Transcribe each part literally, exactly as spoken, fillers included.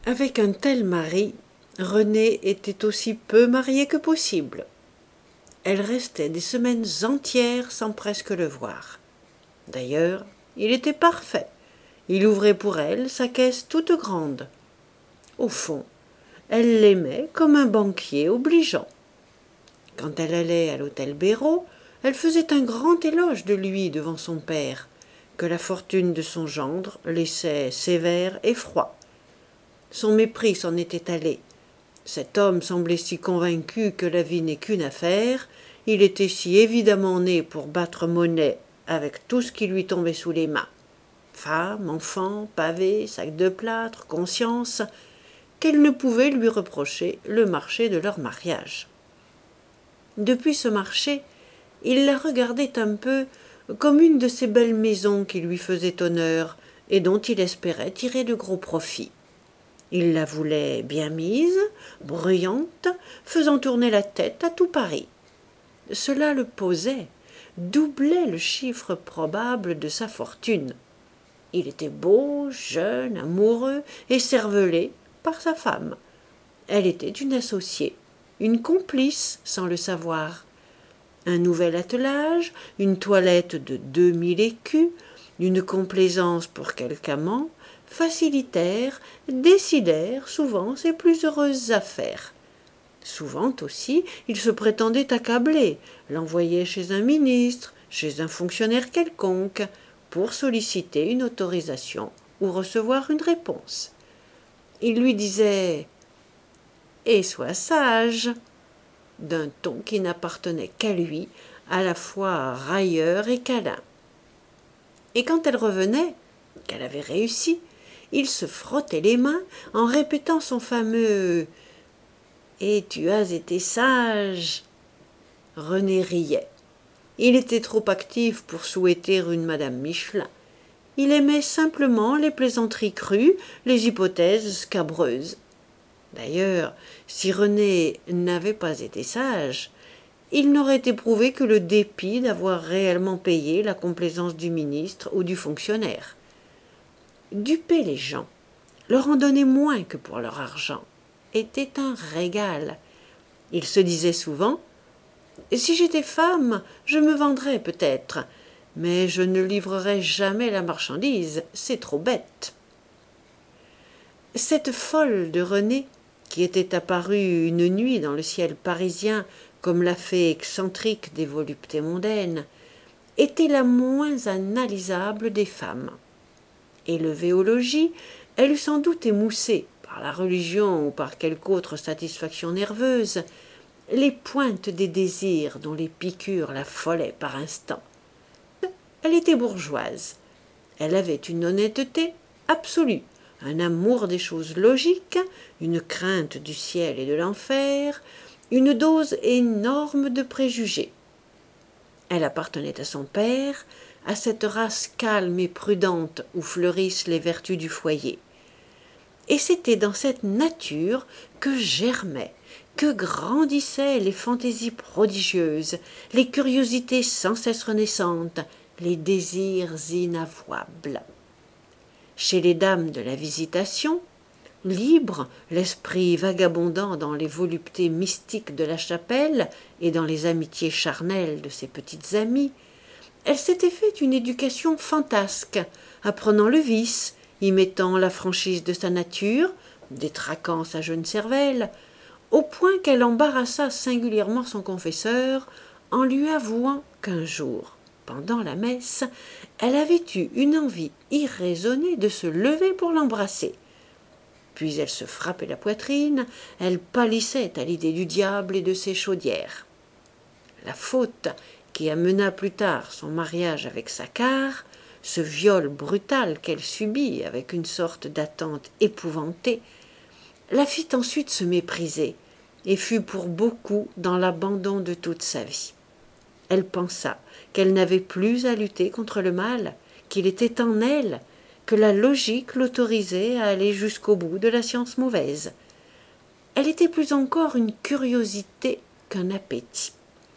Avec un tel mari, Renée était aussi peu mariée que possible. Elle restait des semaines entières sans presque le voir. D'ailleurs, il était parfait. Il ouvrait pour elle sa caisse toute grande. Au fond, elle l'aimait comme un banquier obligeant. Quand elle allait à l'hôtel Béraud, elle faisait un grand éloge de lui devant son père, que la fortune de son gendre laissait sévère et froid. Son mépris s'en était allé. Cet homme semblait si convaincu que la vie n'est qu'une affaire, il était si évidemment né pour battre monnaie avec tout ce qui lui tombait sous les mains. Femme, enfants, pavés, sacs de plâtre, conscience, qu'elle ne pouvait lui reprocher le marché de leur mariage. Depuis ce marché, il la regardait un peu comme une de ces belles maisons qui lui faisaient honneur et dont il espérait tirer de gros profits. Il la voulait bien mise, bruyante, faisant tourner la tête à tout Paris. Cela le posait, doublait le chiffre probable de sa fortune. Il était beau, jeune, amoureux et cervelé par sa femme. Elle était une associée, une complice sans le savoir. Un nouvel attelage, une toilette de deux mille écus, une complaisance pour quelque amant, facilitèrent, décidèrent souvent ses plus heureuses affaires. Souvent aussi, il se prétendait accablé, l'envoyait chez un ministre, chez un fonctionnaire quelconque, pour solliciter une autorisation ou recevoir une réponse. Il lui disait « Et sois sage » d'un ton qui n'appartenait qu'à lui, à la fois railleur et câlin. Et quand elle revenait, qu'elle avait réussi, il se frottait les mains en répétant son fameux « Et tu as été sage !» René riait. Il était trop actif pour souhaiter une Madame Michelin. Il aimait simplement les plaisanteries crues, les hypothèses scabreuses. D'ailleurs, si René n'avait pas été sage, il n'aurait éprouvé que le dépit d'avoir réellement payé la complaisance du ministre ou du fonctionnaire. Duper les gens, leur en donner moins que pour leur argent, était un régal. Il se disait souvent « Si j'étais femme, je me vendrais peut-être, mais je ne livrerai jamais la marchandise, c'est trop bête. » Cette folle de Renée, qui était apparue une nuit dans le ciel parisien comme la fée excentrique des voluptés mondaines, était la moins analysable des femmes. Élevée au logis, elle eût sans doute émoussé, par la religion ou par quelque autre satisfaction nerveuse, les pointes des désirs dont les piqûres l'affolaient par instants. Elle était bourgeoise. Elle avait une honnêteté absolue, un amour des choses logiques, une crainte du ciel et de l'enfer, une dose énorme de préjugés. Elle appartenait à son père, à cette race calme et prudente où fleurissent les vertus du foyer. Et c'était dans cette nature que germaient, que grandissaient les fantaisies prodigieuses, les curiosités sans cesse renaissantes, les désirs inavouables. Chez les dames de la Visitation, libre, l'esprit vagabondant dans les voluptés mystiques de la chapelle et dans les amitiés charnelles de ses petites amies, elle s'était fait une éducation fantasque, apprenant le vice, y mettant la franchise de sa nature, détraquant sa jeune cervelle, au point qu'elle embarrassa singulièrement son confesseur en lui avouant qu'un jour, pendant la messe, elle avait eu une envie irraisonnée de se lever pour l'embrasser. Puis elle se frappait la poitrine, elle pâlissait à l'idée du diable et de ses chaudières. La faute qui amena plus tard son mariage avec Saccard, ce viol brutal qu'elle subit avec une sorte d'attente épouvantée, la fit ensuite se mépriser et fut pour beaucoup dans l'abandon de toute sa vie. Elle pensa qu'elle n'avait plus à lutter contre le mal, qu'il était en elle, que la logique l'autorisait à aller jusqu'au bout de la science mauvaise. Elle était plus encore une curiosité qu'un appétit.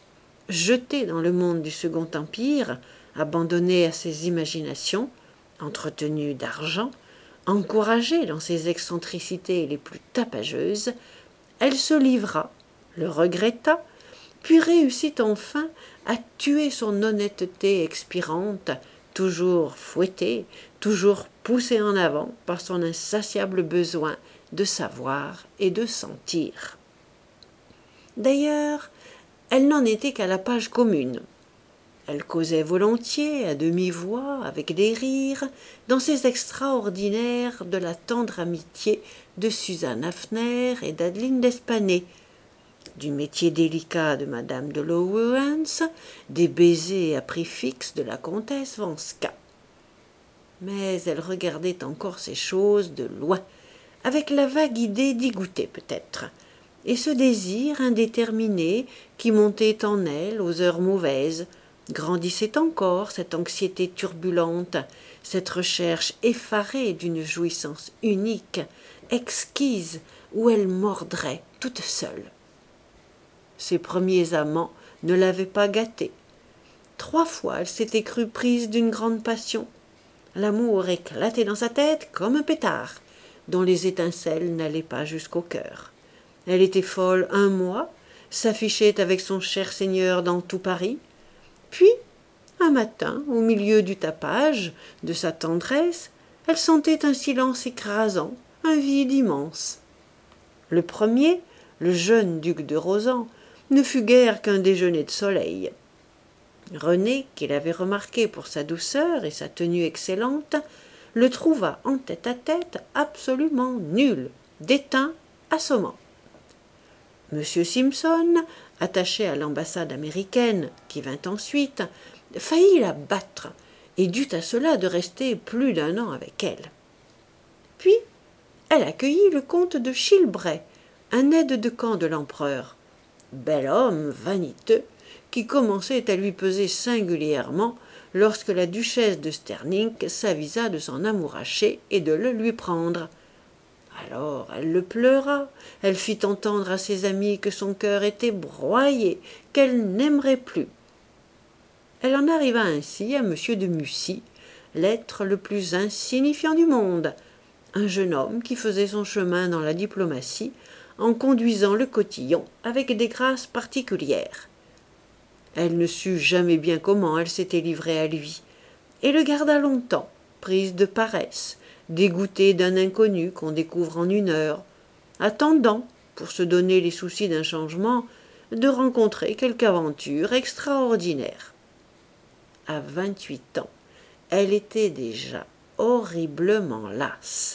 Jetée dans le monde du Second Empire, abandonnée à ses imaginations, entretenue d'argent, Encouragée dans ses excentricités les plus tapageuses, elle se livra, le regretta, puis réussit enfin à tuer son honnêteté expirante, toujours fouettée, toujours poussée en avant par son insatiable besoin de savoir et de sentir. D'ailleurs, elle n'en était qu'à la page commune. Elle causait volontiers, à demi-voix, avec des rires, dans ces extraordinaires de la tendre amitié de Suzanne Hafner et d'Adeline d'Espanay, du métier délicat de madame de Lowerance, des baisers à prix fixe de la comtesse Vanska. Mais elle regardait encore ces choses de loin, avec la vague idée d'y goûter peut-être, et ce désir indéterminé qui montait en elle aux heures mauvaises, grandissait encore cette anxiété turbulente, cette recherche effarée d'une jouissance unique, exquise, où elle mordrait toute seule. Ses premiers amants ne l'avaient pas gâtée. Trois fois elle s'était crue prise d'une grande passion. L'amour éclatait dans sa tête comme un pétard, dont les étincelles n'allaient pas jusqu'au cœur. Elle était folle un mois, s'affichait avec son cher seigneur dans tout Paris, puis, un matin, au milieu du tapage, de sa tendresse, elle sentait un silence écrasant, un vide immense. Le premier, le jeune duc de Rosan, ne fut guère qu'un déjeuner de soleil. René, qui l'avait remarqué pour sa douceur et sa tenue excellente, le trouva en tête-à-tête absolument nul, déteint, assommant. Monsieur Simpson, attaché à l'ambassade américaine, qui vint ensuite, faillit la battre et dut à cela de rester plus d'un an avec elle. Puis, elle accueillit le comte de Chilbray, un aide de camp de l'empereur, bel homme vaniteux, qui commençait à lui peser singulièrement lorsque la duchesse de Sterning s'avisa de s'en amouracher et de le lui prendre. Alors elle le pleura, elle fit entendre à ses amis que son cœur était broyé, qu'elle n'aimerait plus. Elle en arriva ainsi à monsieur de Mussy, l'être le plus insignifiant du monde, un jeune homme qui faisait son chemin dans la diplomatie en conduisant le cotillon avec des grâces particulières. Elle ne sut jamais bien comment elle s'était livrée à lui, et le garda longtemps, prise de paresse, dégoûtée d'un inconnu qu'on découvre en une heure, attendant, pour se donner les soucis d'un changement, de rencontrer quelque aventure extraordinaire. À vingt-huit ans, elle était déjà horriblement lasse.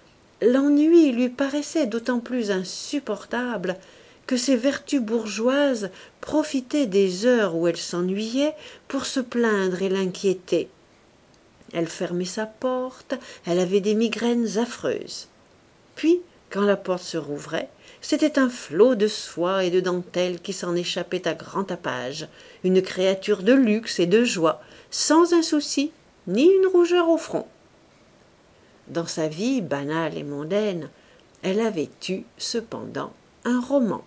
L'ennui lui paraissait d'autant plus insupportable que ses vertus bourgeoises profitaient des heures où elle s'ennuyait pour se plaindre et l'inquiéter. Elle fermait sa porte, elle avait des migraines affreuses. Puis, quand la porte se rouvrait, c'était un flot de soie et de dentelle qui s'en échappait à grand tapage, une créature de luxe et de joie, sans un souci, ni une rougeur au front. Dans sa vie banale et mondaine, elle avait eu, cependant, un roman.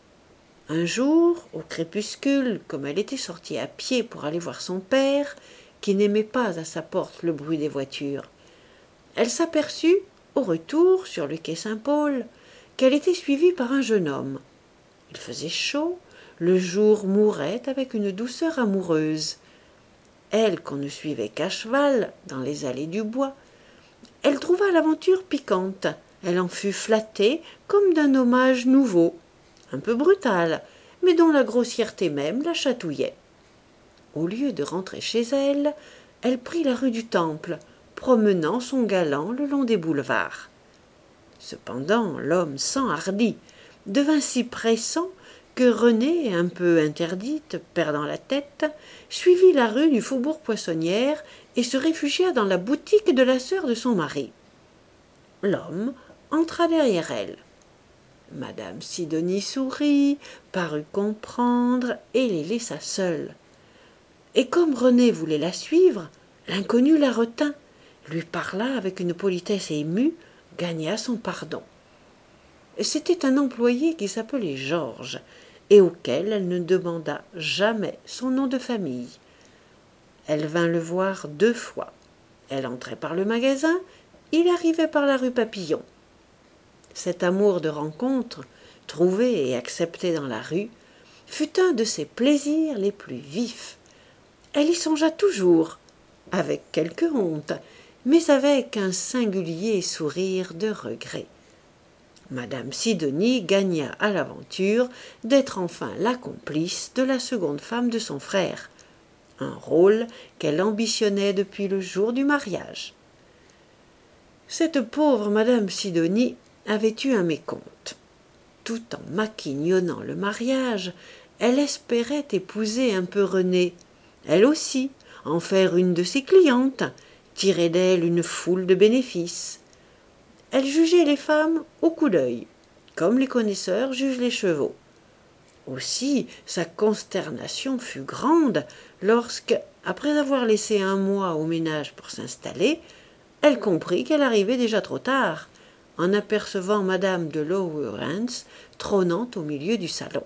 Un jour, au crépuscule, comme elle était sortie à pied pour aller voir son père, qui n'aimait pas à sa porte le bruit des voitures, elle s'aperçut, au retour sur le quai Saint-Paul, qu'elle était suivie par un jeune homme. Il faisait chaud, le jour mourait avec une douceur amoureuse. Elle, qu'on ne suivait qu'à cheval, dans les allées du bois, elle trouva l'aventure piquante, elle en fut flattée comme d'un hommage nouveau, un peu brutal, mais dont la grossièreté même la chatouillait. Au lieu de rentrer chez elle, elle prit la rue du Temple, promenant son galant le long des boulevards. Cependant, l'homme s'enhardit, devint si pressant que Renée, un peu interdite, perdant la tête, suivit la rue du Faubourg Poissonnière et se réfugia dans la boutique de la sœur de son mari. L'homme entra derrière elle. Madame Sidonie sourit, parut comprendre et les laissa seuls. Et comme Renée voulait la suivre, l'inconnu la retint, lui parla avec une politesse émue, gagna son pardon. C'était un employé qui s'appelait Georges et auquel elle ne demanda jamais son nom de famille. Elle vint le voir deux fois. Elle entrait par le magasin, il arrivait par la rue Papillon. Cet amour de rencontre, trouvé et accepté dans la rue, fut un de ses plaisirs les plus vifs. Elle y songea toujours, avec quelque honte, mais avec un singulier sourire de regret. Madame Sidonie gagna à l'aventure d'être enfin la complice de la seconde femme de son frère, un rôle qu'elle ambitionnait depuis le jour du mariage. Cette pauvre Madame Sidonie avait eu un mécompte. Tout en maquignonnant le mariage, elle espérait épouser un peu Renée, elle aussi, en faire une de ses clientes, tirer d'elle une foule de bénéfices. Elle jugeait les femmes au coup d'œil, comme les connaisseurs jugent les chevaux. Aussi, sa consternation fut grande lorsque, après avoir laissé un mois au ménage pour s'installer, elle comprit qu'elle arrivait déjà trop tard, en apercevant madame de Lowerhance trônant au milieu du salon.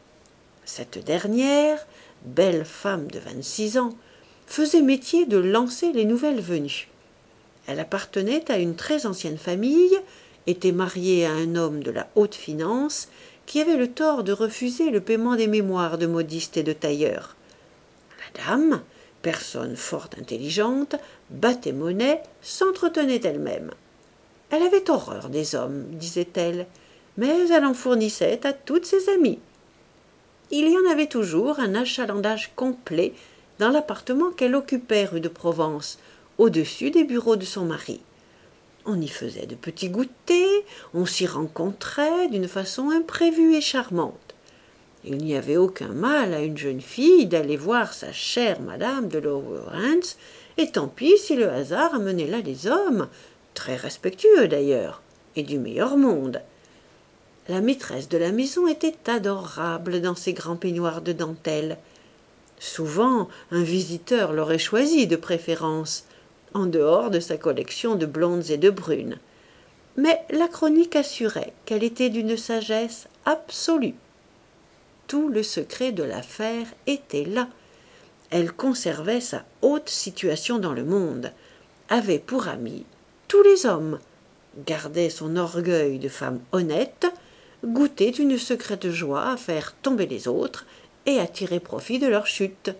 Cette dernière, belle femme de vingt-six ans, faisait métier de lancer les nouvelles venues. Elle appartenait à une très ancienne famille, était mariée à un homme de la haute finance, qui avait le tort de refuser le paiement des mémoires de modistes et de tailleurs. La dame, personne fort intelligente, battait monnaie, s'entretenait elle-même. Elle avait horreur des hommes, disait-elle, mais elle en fournissait à toutes ses amies. Il y en avait toujours un achalandage complet dans l'appartement qu'elle occupait rue de Provence, au-dessus des bureaux de son mari. On y faisait de petits goûters, on s'y rencontrait d'une façon imprévue et charmante. Il n'y avait aucun mal à une jeune fille d'aller voir sa chère madame de Lowerhance, et tant pis si le hasard amenait là des hommes, très respectueux d'ailleurs, et du meilleur monde. La maîtresse de la maison était adorable dans ses grands peignoirs de dentelle. Souvent, un visiteur l'aurait choisie de préférence, en dehors de sa collection de blondes et de brunes. Mais la chronique assurait qu'elle était d'une sagesse absolue. Tout le secret de l'affaire était là. Elle conservait sa haute situation dans le monde, avait pour amis tous les hommes, gardait son orgueil de femme honnête, goûtait une secrète joie à faire tomber les autres et à tirer profit de leur chute.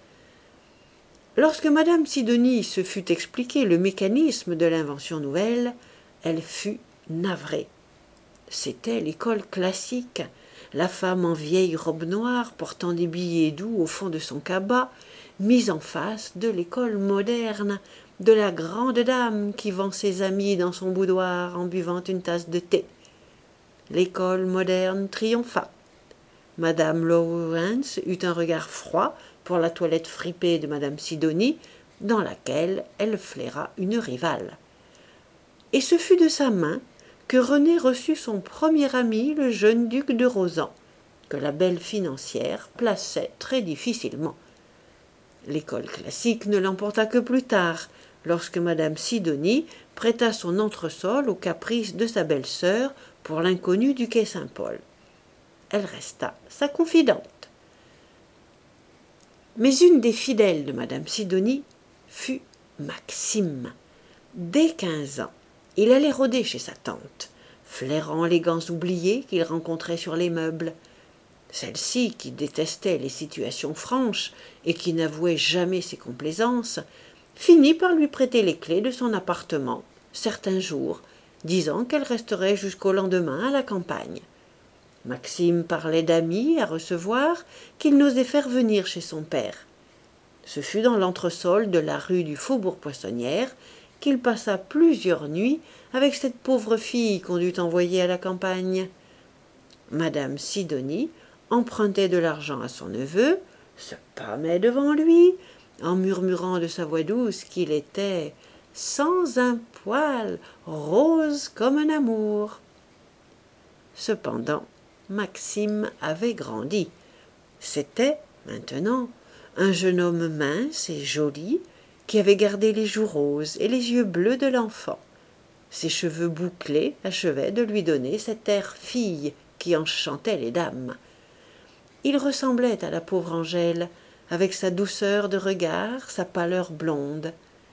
Lorsque madame Sidonie se fut expliqué le mécanisme de l'invention nouvelle, elle fut navrée. C'était l'école classique, la femme en vieille robe noire portant des billets doux au fond de son cabas, mise en face de l'école moderne, de la grande dame qui vend ses amis dans son boudoir en buvant une tasse de thé. L'école moderne triompha. Madame Lowerhance eut un regard froid pour la toilette fripée de madame Sidonie, dans laquelle elle flaira une rivale. Et ce fut de sa main que Renée reçut son premier ami, le jeune duc de Rozan, que la belle financière plaçait très difficilement. L'école classique ne l'emporta que plus tard, lorsque madame Sidonie prêta son entresol aux caprices de sa belle-sœur pour l'inconnu du quai Saint-Paul. Elle resta sa confidente. Mais une des fidèles de madame Sidonie fut Maxime. Dès quinze ans, il allait rôder chez sa tante, flairant les gants oubliés qu'il rencontrait sur les meubles. Celle-ci, qui détestait les situations franches et qui n'avouait jamais ses complaisances, finit par lui prêter les clés de son appartement, certains jours, disant qu'elle resterait jusqu'au lendemain à la campagne. Maxime parlait d'amis à recevoir qu'il n'osait faire venir chez son père. Ce fut dans l'entresol de la rue du Faubourg-Poissonnière qu'il passa plusieurs nuits avec cette pauvre fille qu'on dut envoyer à la campagne. Madame Sidonie empruntait de l'argent à son neveu, se pâmait devant lui, en murmurant de sa voix douce qu'il était sans un poil, rose comme un amour. Cependant, Maxime avait grandi. C'était, maintenant, un jeune homme mince et joli, qui avait gardé les joues roses et les yeux bleus de l'enfant. Ses cheveux bouclés achevaient de lui donner cet air fille qui enchantait les dames. Il ressemblait à la pauvre Angèle, avec sa douceur de regard, sa pâleur blonde.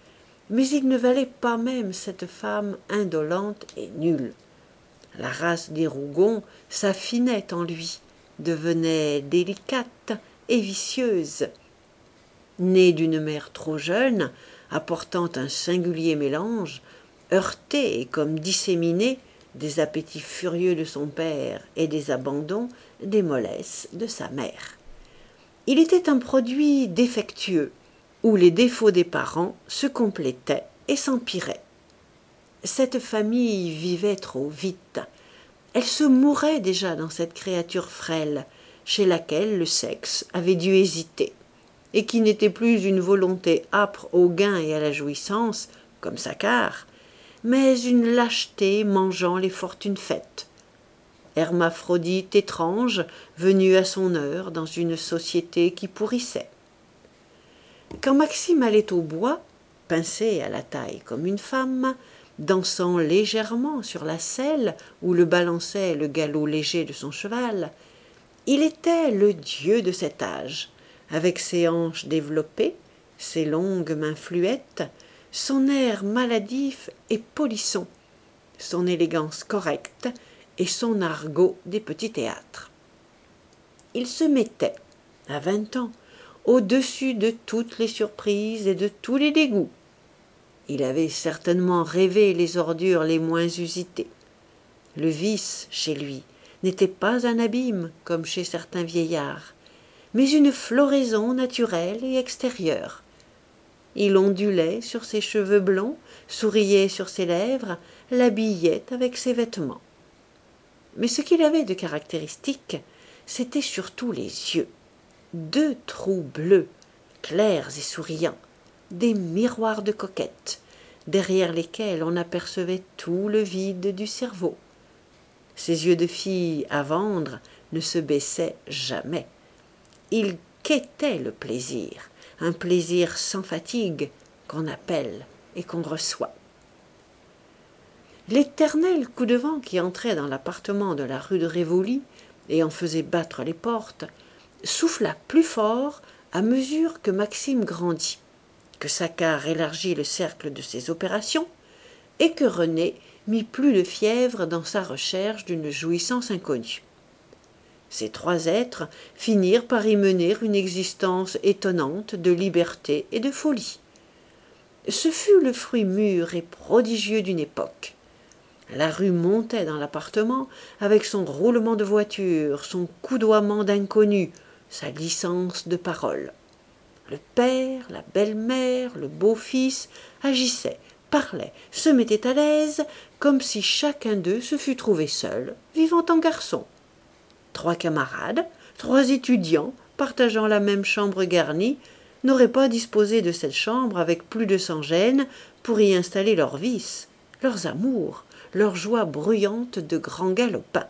mais il ne valait pas même cette femme indolente et nulle. La race des Rougon s'affinait en lui, devenait délicate et vicieuse. Née d'une mère trop jeune, apportant un singulier mélange, heurté et comme disséminé des appétits furieux de son père et des abandons, des mollesses de sa mère. Il était un produit défectueux, où les défauts des parents se complétaient et s'empiraient. Cette famille vivait trop vite. Elle se mourait déjà dans cette créature frêle, chez laquelle le sexe avait dû hésiter, et qui n'était plus une volonté âpre au gain et à la jouissance, comme Saccard, mais une lâcheté mangeant les fortunes faites. Hermaphrodite étrange, venue à son heure dans une société qui pourrissait. Quand Maxime allait au bois, pincé à la taille comme une femme, dansant légèrement sur la selle où le balançait le galop léger de son cheval, il était le dieu de cet âge, avec ses hanches développées, ses longues mains fluettes, son air maladif et polisson, son élégance correcte et son argot des petits théâtres. Il se mettait, à vingt ans, au-dessus de toutes les surprises et de tous les dégoûts. Il avait certainement rêvé les ordures les moins usitées. Le vice, chez lui, n'était pas un abîme, comme chez certains vieillards, mais une floraison naturelle et extérieure. Il ondulait sur ses cheveux blonds, souriait sur ses lèvres, l'habillait avec ses vêtements. Mais ce qu'il avait de caractéristique, c'était surtout les yeux. Deux trous bleus, clairs et souriants, des miroirs de coquette, derrière lesquels on apercevait tout le vide du cerveau. Ses yeux de fille à vendre ne se baissaient jamais. Ils quêtaient le plaisir, un plaisir sans fatigue qu'on appelle et qu'on reçoit. L'éternel coup de vent qui entrait dans l'appartement de la rue de Rivoli et en faisait battre les portes souffla plus fort à mesure que Maxime grandit, que Saccard élargit le cercle de ses opérations et que René mit plus de fièvre dans sa recherche d'une jouissance inconnue. Ces trois êtres finirent par y mener une existence étonnante de liberté et de folie. Ce fut le fruit mûr et prodigieux d'une époque. La rue montait dans l'appartement avec son roulement de voiture, son coudoiement d'inconnu, sa licence de parole. Le père, la belle-mère, le beau-fils agissaient, parlaient, se mettaient à l'aise, comme si chacun d'eux se fût trouvé seul, vivant en garçon. Trois camarades, trois étudiants, partageant la même chambre garnie, n'auraient pas disposé de cette chambre avec plus de sans-gêne pour y installer leurs vices, leurs amours, leurs joies bruyantes de grands galopins.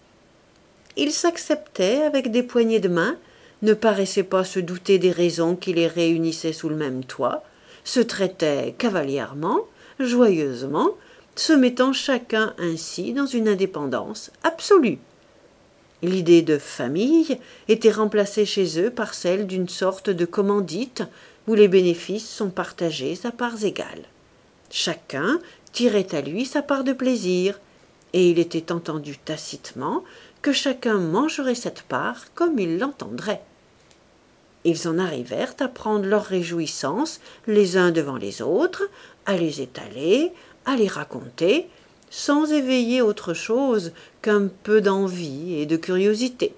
Ils s'acceptaient avec des poignées de main, ne paraissaient pas se douter des raisons qui les réunissaient sous le même toit, se traitaient cavalièrement, joyeusement, se mettant chacun ainsi dans une indépendance absolue. L'idée de famille était remplacée chez eux par celle d'une sorte de commandite où les bénéfices sont partagés à parts égales. Chacun tirait à lui sa part de plaisir, et il était entendu tacitement que chacun mangerait cette part comme il l'entendrait. Ils en arrivèrent à prendre leurs réjouissances les uns devant les autres, à les étaler, à les raconter, sans éveiller autre chose qu'un peu d'envie et de curiosité.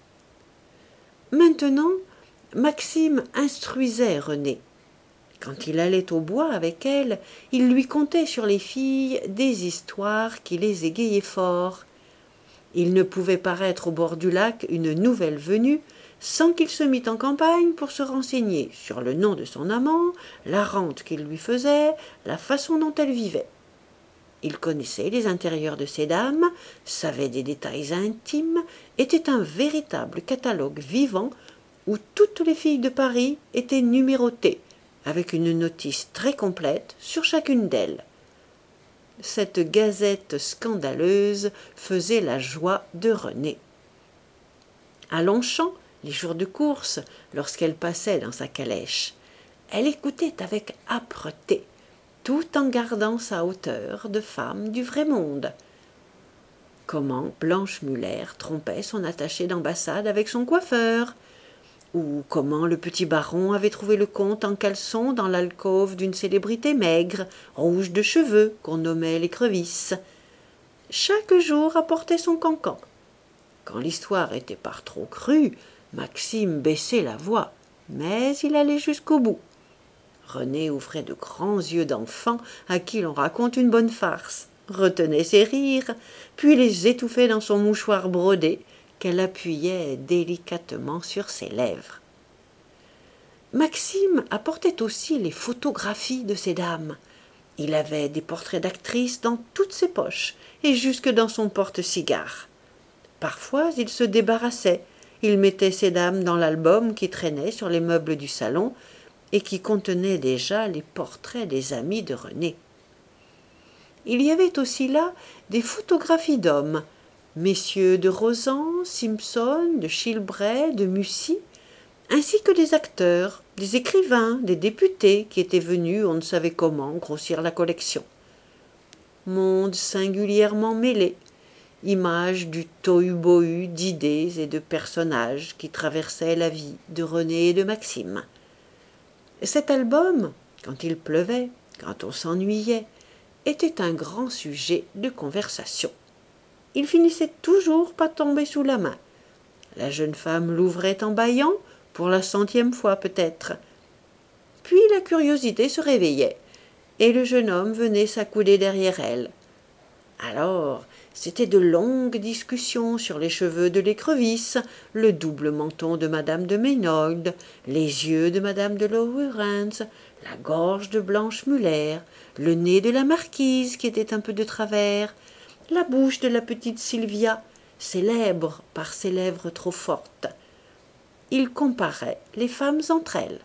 Maintenant, Maxime instruisait René. Quand il allait au bois avec elle, il lui contait sur les filles des histoires qui les égayaient fort. Il ne pouvait paraître au bord du lac une nouvelle venue sans qu'il se mît en campagne pour se renseigner sur le nom de son amant, la rente qu'il lui faisait, la façon dont elle vivait. Il connaissait les intérieurs de ces dames, savait des détails intimes, était un véritable catalogue vivant où toutes les filles de Paris étaient numérotées, avec une notice très complète sur chacune d'elles. Cette gazette scandaleuse faisait la joie de René. À Longchamp, les jours de course, lorsqu'elle passait dans sa calèche, elle écoutait avec âpreté, tout en gardant sa hauteur de femme du vrai monde. Comment Blanche Muller trompait son attaché d'ambassade avec son coiffeur, ou comment le petit baron avait trouvé le comte en caleçon dans l'alcôve d'une célébrité maigre, rouge de cheveux, qu'on nommait l'écrevisse. Chaque jour apportait son cancan. Quand l'histoire était par trop crue, Maxime baissait la voix, mais il allait jusqu'au bout. René ouvrait de grands yeux d'enfant à qui l'on raconte une bonne farce, retenait ses rires, puis les étouffait dans son mouchoir brodé qu'elle appuyait délicatement sur ses lèvres. Maxime apportait aussi les photographies de ces dames. Il avait des portraits d'actrices dans toutes ses poches et jusque dans son porte-cigares. Parfois, il se débarrassait. Il mettait ces dames dans l'album qui traînait sur les meubles du salon et qui contenait déjà les portraits des amis de René. Il y avait aussi là des photographies d'hommes, messieurs de Rozan, Simpson, de Chilbray, de Mussy, ainsi que des acteurs, des écrivains, des députés qui étaient venus, on ne savait comment, grossir la collection. Monde singulièrement mêlé, image du tohu-bohu d'idées et de personnages qui traversaient la vie de René et de Maxime. Cet album, quand il pleuvait, quand on s'ennuyait, était un grand sujet de conversation. Il finissait toujours par tomber sous la main. La jeune femme l'ouvrait en bâillant, pour la centième fois peut-être. Puis la curiosité se réveillait, et le jeune homme venait s'accouder derrière elle. Alors, c'était de longues discussions sur les cheveux de l'écrevisse, le double menton de madame de Meynold, les yeux de madame de Lowrance, la gorge de Blanche Muller, le nez de la marquise qui était un peu de travers, la bouche de la petite Sylvia, célèbre par ses lèvres trop fortes. Il comparait les femmes entre elles.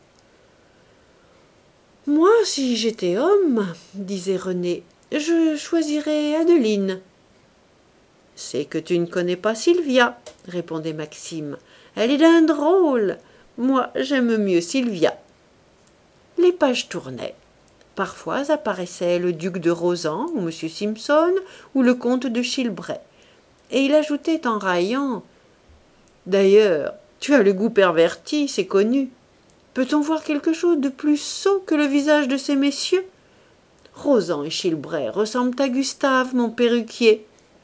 « Moi, si j'étais homme, disait René, je choisirais Adeline. »« C'est que tu ne connais pas Sylvia, » répondait Maxime. « Elle est d'un drôle. Moi, j'aime mieux Sylvia. » Les pages tournaient. Parfois apparaissait le duc de Rozan, ou M. Simpson, ou le comte de Chilbray. Et il ajoutait en raillant « D'ailleurs, tu as le goût perverti, c'est connu. Peut-on voir quelque chose de plus sot que le visage de ces messieurs ? Rozan et Chilbray ressemblent à Gustave, mon perruquier. »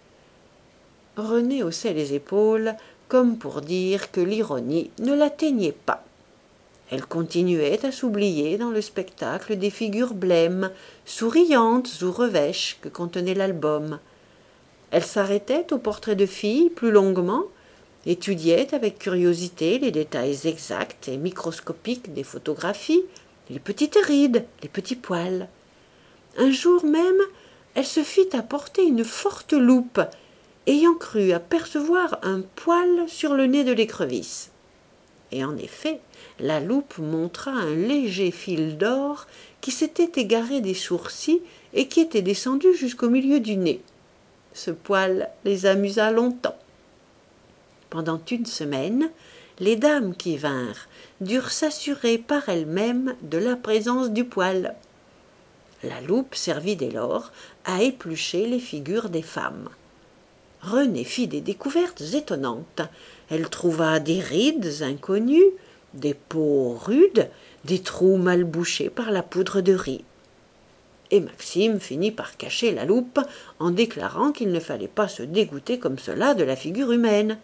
René haussait les épaules, comme pour dire que l'ironie ne l'atteignait pas. Elle continuait à s'oublier dans le spectacle des figures blêmes, souriantes ou revêches que contenait l'album. Elle s'arrêtait aux portraits de filles plus longuement, étudiait avec curiosité les détails exacts et microscopiques des photographies, les petites rides, les petits poils. Un jour même, elle se fit apporter une forte loupe, ayant cru apercevoir un poil sur le nez de l'écrevisse. Et en effet, la loupe montra un léger fil d'or qui s'était égaré des sourcils et qui était descendu jusqu'au milieu du nez. Ce poil les amusa longtemps. Pendant une semaine, les dames qui vinrent durent s'assurer par elles-mêmes de la présence du poil. La loupe servit dès lors à éplucher les figures des femmes. René fit des découvertes étonnantes. Elle trouva des rides inconnues, des peaux rudes, des trous mal bouchés par la poudre de riz. Et Maxime finit par cacher la loupe en déclarant qu'il ne fallait pas se dégoûter comme cela de la figure humaine.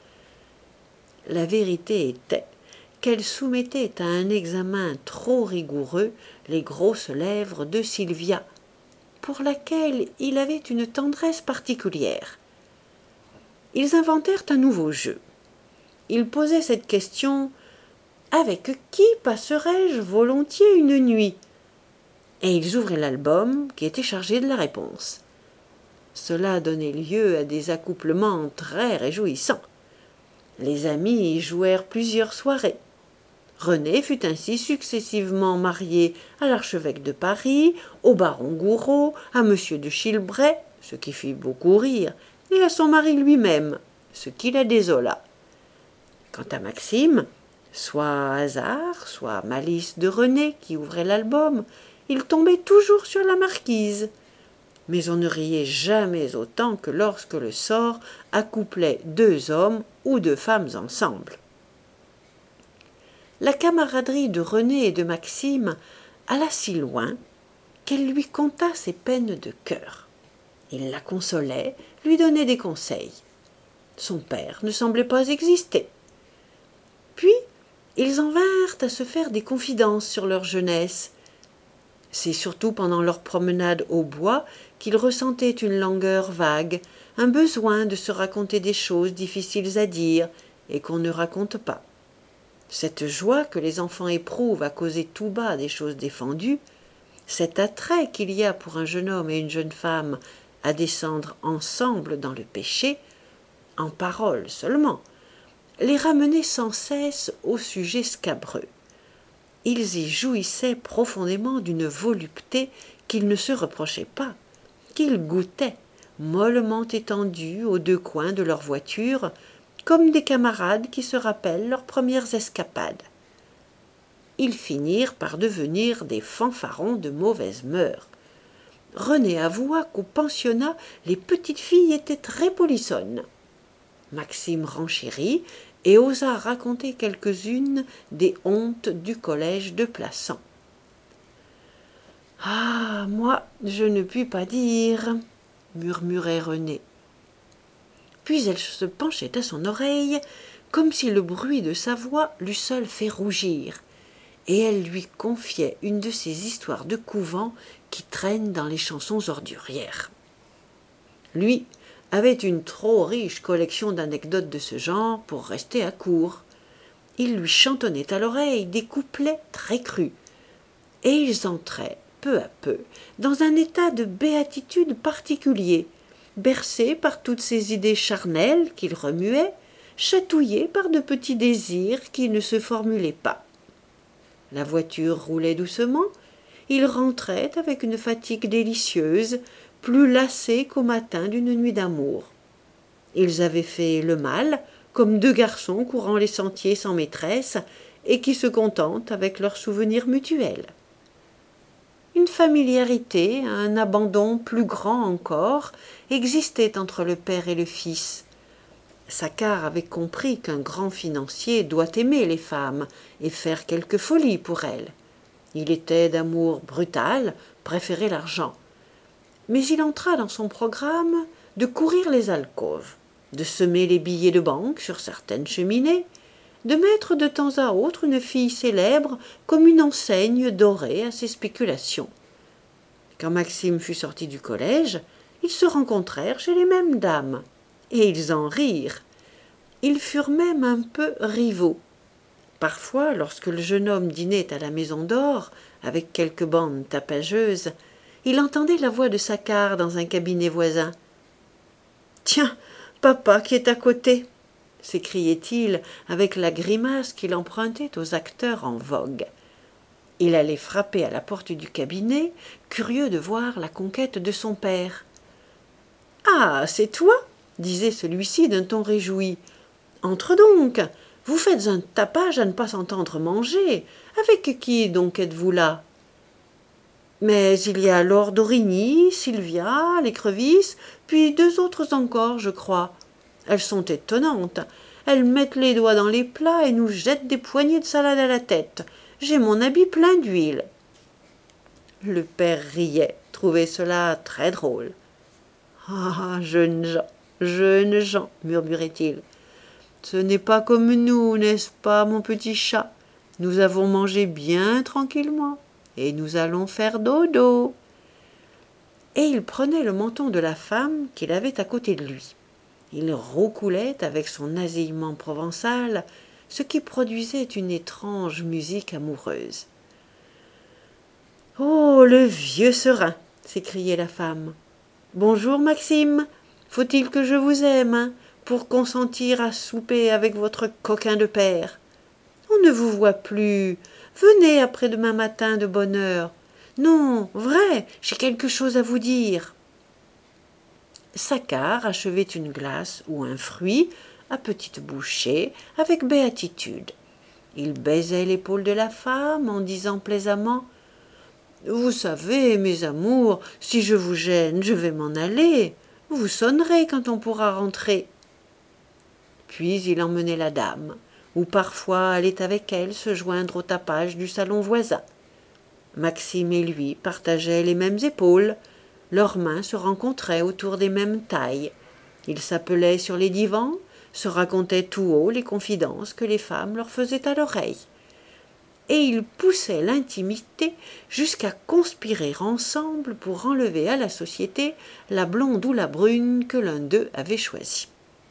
La vérité était qu'elle soumettait à un examen trop rigoureux les grosses lèvres de Sylvia, pour laquelle il avait une tendresse particulière. Ils inventèrent un nouveau jeu. Ils posaient cette question « Avec qui passerais-je volontiers une nuit ?» Et ils ouvraient l'album qui était chargé de la réponse. Cela donnait lieu à des accouplements très réjouissants. Les amis y jouèrent plusieurs soirées. René fut ainsi successivement marié à l'archevêque de Paris, au baron Gouraud, à monsieur de Chilbray, ce qui fit beaucoup rire, et à son mari lui-même, ce qui la désola. Quant à Maxime, soit hasard, soit malice de René qui ouvrait l'album, il tombait toujours sur la marquise. Mais on ne riait jamais autant que lorsque le sort accouplait deux hommes ou deux femmes ensemble. La camaraderie de René et de Maxime alla si loin qu'elle lui conta ses peines de cœur. Il la consolait, lui donnait des conseils. Son père ne semblait pas exister. Puis, ils en vinrent à se faire des confidences sur leur jeunesse. C'est surtout pendant leur promenade au bois qu'ils ressentaient une langueur vague, un besoin de se raconter des choses difficiles à dire et qu'on ne raconte pas. Cette joie que les enfants éprouvent à causer tout bas des choses défendues, cet attrait qu'il y a pour un jeune homme et une jeune femme à descendre ensemble dans le péché, en paroles seulement, les ramenait sans cesse au sujet scabreux. Ils y jouissaient profondément d'une volupté qu'ils ne se reprochaient pas, qu'ils goûtaient, mollement étendus aux deux coins de leur voiture, comme des camarades qui se rappellent leurs premières escapades. Ils finirent par devenir des fanfarons de mauvaise mœurs. René avoua qu'au pensionnat, les petites filles étaient très polissonnes. Maxime renchérit et osa raconter quelques-unes des hontes du collège de Plassans. « Ah, moi, je ne puis pas dire, » murmurait René. Puis elle se penchait à son oreille, comme si le bruit de sa voix l'eût seule fait rougir, et elle lui confiait une de ces histoires de couvent qui traînent dans les chansons ordurières. Lui avait une trop riche collection d'anecdotes de ce genre pour rester à court. Il lui chantonnait à l'oreille des couplets très crus, et ils entraient, peu à peu, dans un état de béatitude particulier, bercés par toutes ces idées charnelles qu'il remuait, chatouillés par de petits désirs qui ne se formulaient pas. La voiture roulait doucement, il rentrait avec une fatigue délicieuse, plus lassés qu'au matin d'une nuit d'amour. Ils avaient fait le mal, comme deux garçons courant les sentiers sans maîtresse et qui se contentent avec leurs souvenirs mutuels. Une familiarité, un abandon plus grand encore, existaient entre le père et le fils. Saccard avait compris qu'un grand financier doit aimer les femmes et faire quelque folie pour elles. Il était d'amour brutal, préférait l'argent. Mais il entra dans son programme de courir les alcôves, de semer les billets de banque sur certaines cheminées, de mettre de temps à autre une fille célèbre comme une enseigne dorée à ses spéculations. Quand Maxime fut sorti du collège, ils se rencontrèrent chez les mêmes dames, et ils en rirent. Ils furent même un peu rivaux. Parfois, lorsque le jeune homme dînait à la Maison d'Or, avec quelques bandes tapageuses, il entendait la voix de Saccard dans un cabinet voisin. « Tiens, papa qui est à côté !» s'écriait-il avec la grimace qu'il empruntait aux acteurs en vogue. Il allait frapper à la porte du cabinet, curieux de voir la conquête de son père. « Ah, c'est toi !» disait celui-ci d'un ton réjoui. « Entre donc, vous faites un tapage à ne pas s'entendre manger. Avec qui donc êtes-vous là ?»« Mais il y a Laure d'Origny, Sylvia, l'écrevisse, puis deux autres encore, je crois. Elles sont étonnantes. Elles mettent les doigts dans les plats et nous jettent des poignées de salade à la tête. J'ai mon habit plein d'huile. » Le père riait, trouvait cela très drôle. « Ah, jeunes gens, jeunes gens, murmurait-il. Ce n'est pas comme nous, n'est-ce pas, mon petit chat? Nous avons mangé bien tranquillement, et nous allons faire dodo. » Et il prenait le menton de la femme qu'il avait à côté de lui. Il roucoulait avec son nasillement provençal, ce qui produisait une étrange musique amoureuse. « Oh, le vieux serin !» s'écriait la femme. « Bonjour, Maxime. Faut-il que je vous aime, hein, pour consentir à souper avec votre coquin de père? On ne vous voit plus. Venez après-demain matin de bonne heure. Non, vrai, j'ai quelque chose à vous dire. » Saccard achevait une glace ou un fruit à petites bouchées avec béatitude. Il baisait l'épaule de la femme en disant plaisamment Vous savez, mes amours, si je vous gêne, je vais m'en aller. Vous sonnerez quand on pourra rentrer. » Puis il emmenait la dame, ou parfois allait avec elle se joindre au tapage du salon voisin. Maxime et lui partageaient les mêmes épaules, leurs mains se rencontraient autour des mêmes tailles. Ils s'appelaient sur les divans, se racontaient tout haut les confidences que les femmes leur faisaient à l'oreille. Et ils poussaient l'intimité jusqu'à conspirer ensemble pour enlever à la société la blonde ou la brune que l'un d'eux avait choisie.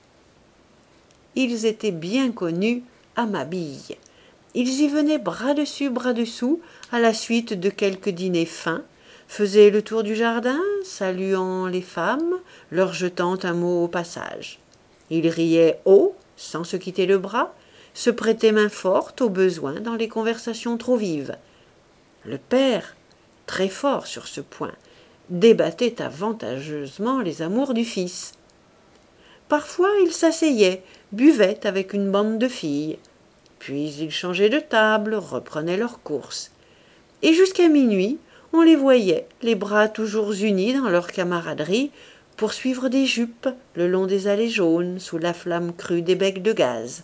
Ils étaient bien connus à Mabille. Ils y venaient bras dessus, bras dessous, à la suite de quelques dîners fins, faisaient le tour du jardin, saluant les femmes, leur jetant un mot au passage. Ils riaient haut, sans se quitter le bras, se prêtaient main forte au besoin dans les conversations trop vives. Le père, très fort sur ce point, débattait avantageusement les amours du fils. Parfois il s'asseyait, buvait avec une bande de filles, puis ils changeaient de table, reprenaient leur course. Et jusqu'à minuit, on les voyait, les bras toujours unis dans leur camaraderie, poursuivre des jupes le long des allées jaunes sous la flamme crue des becs de gaz.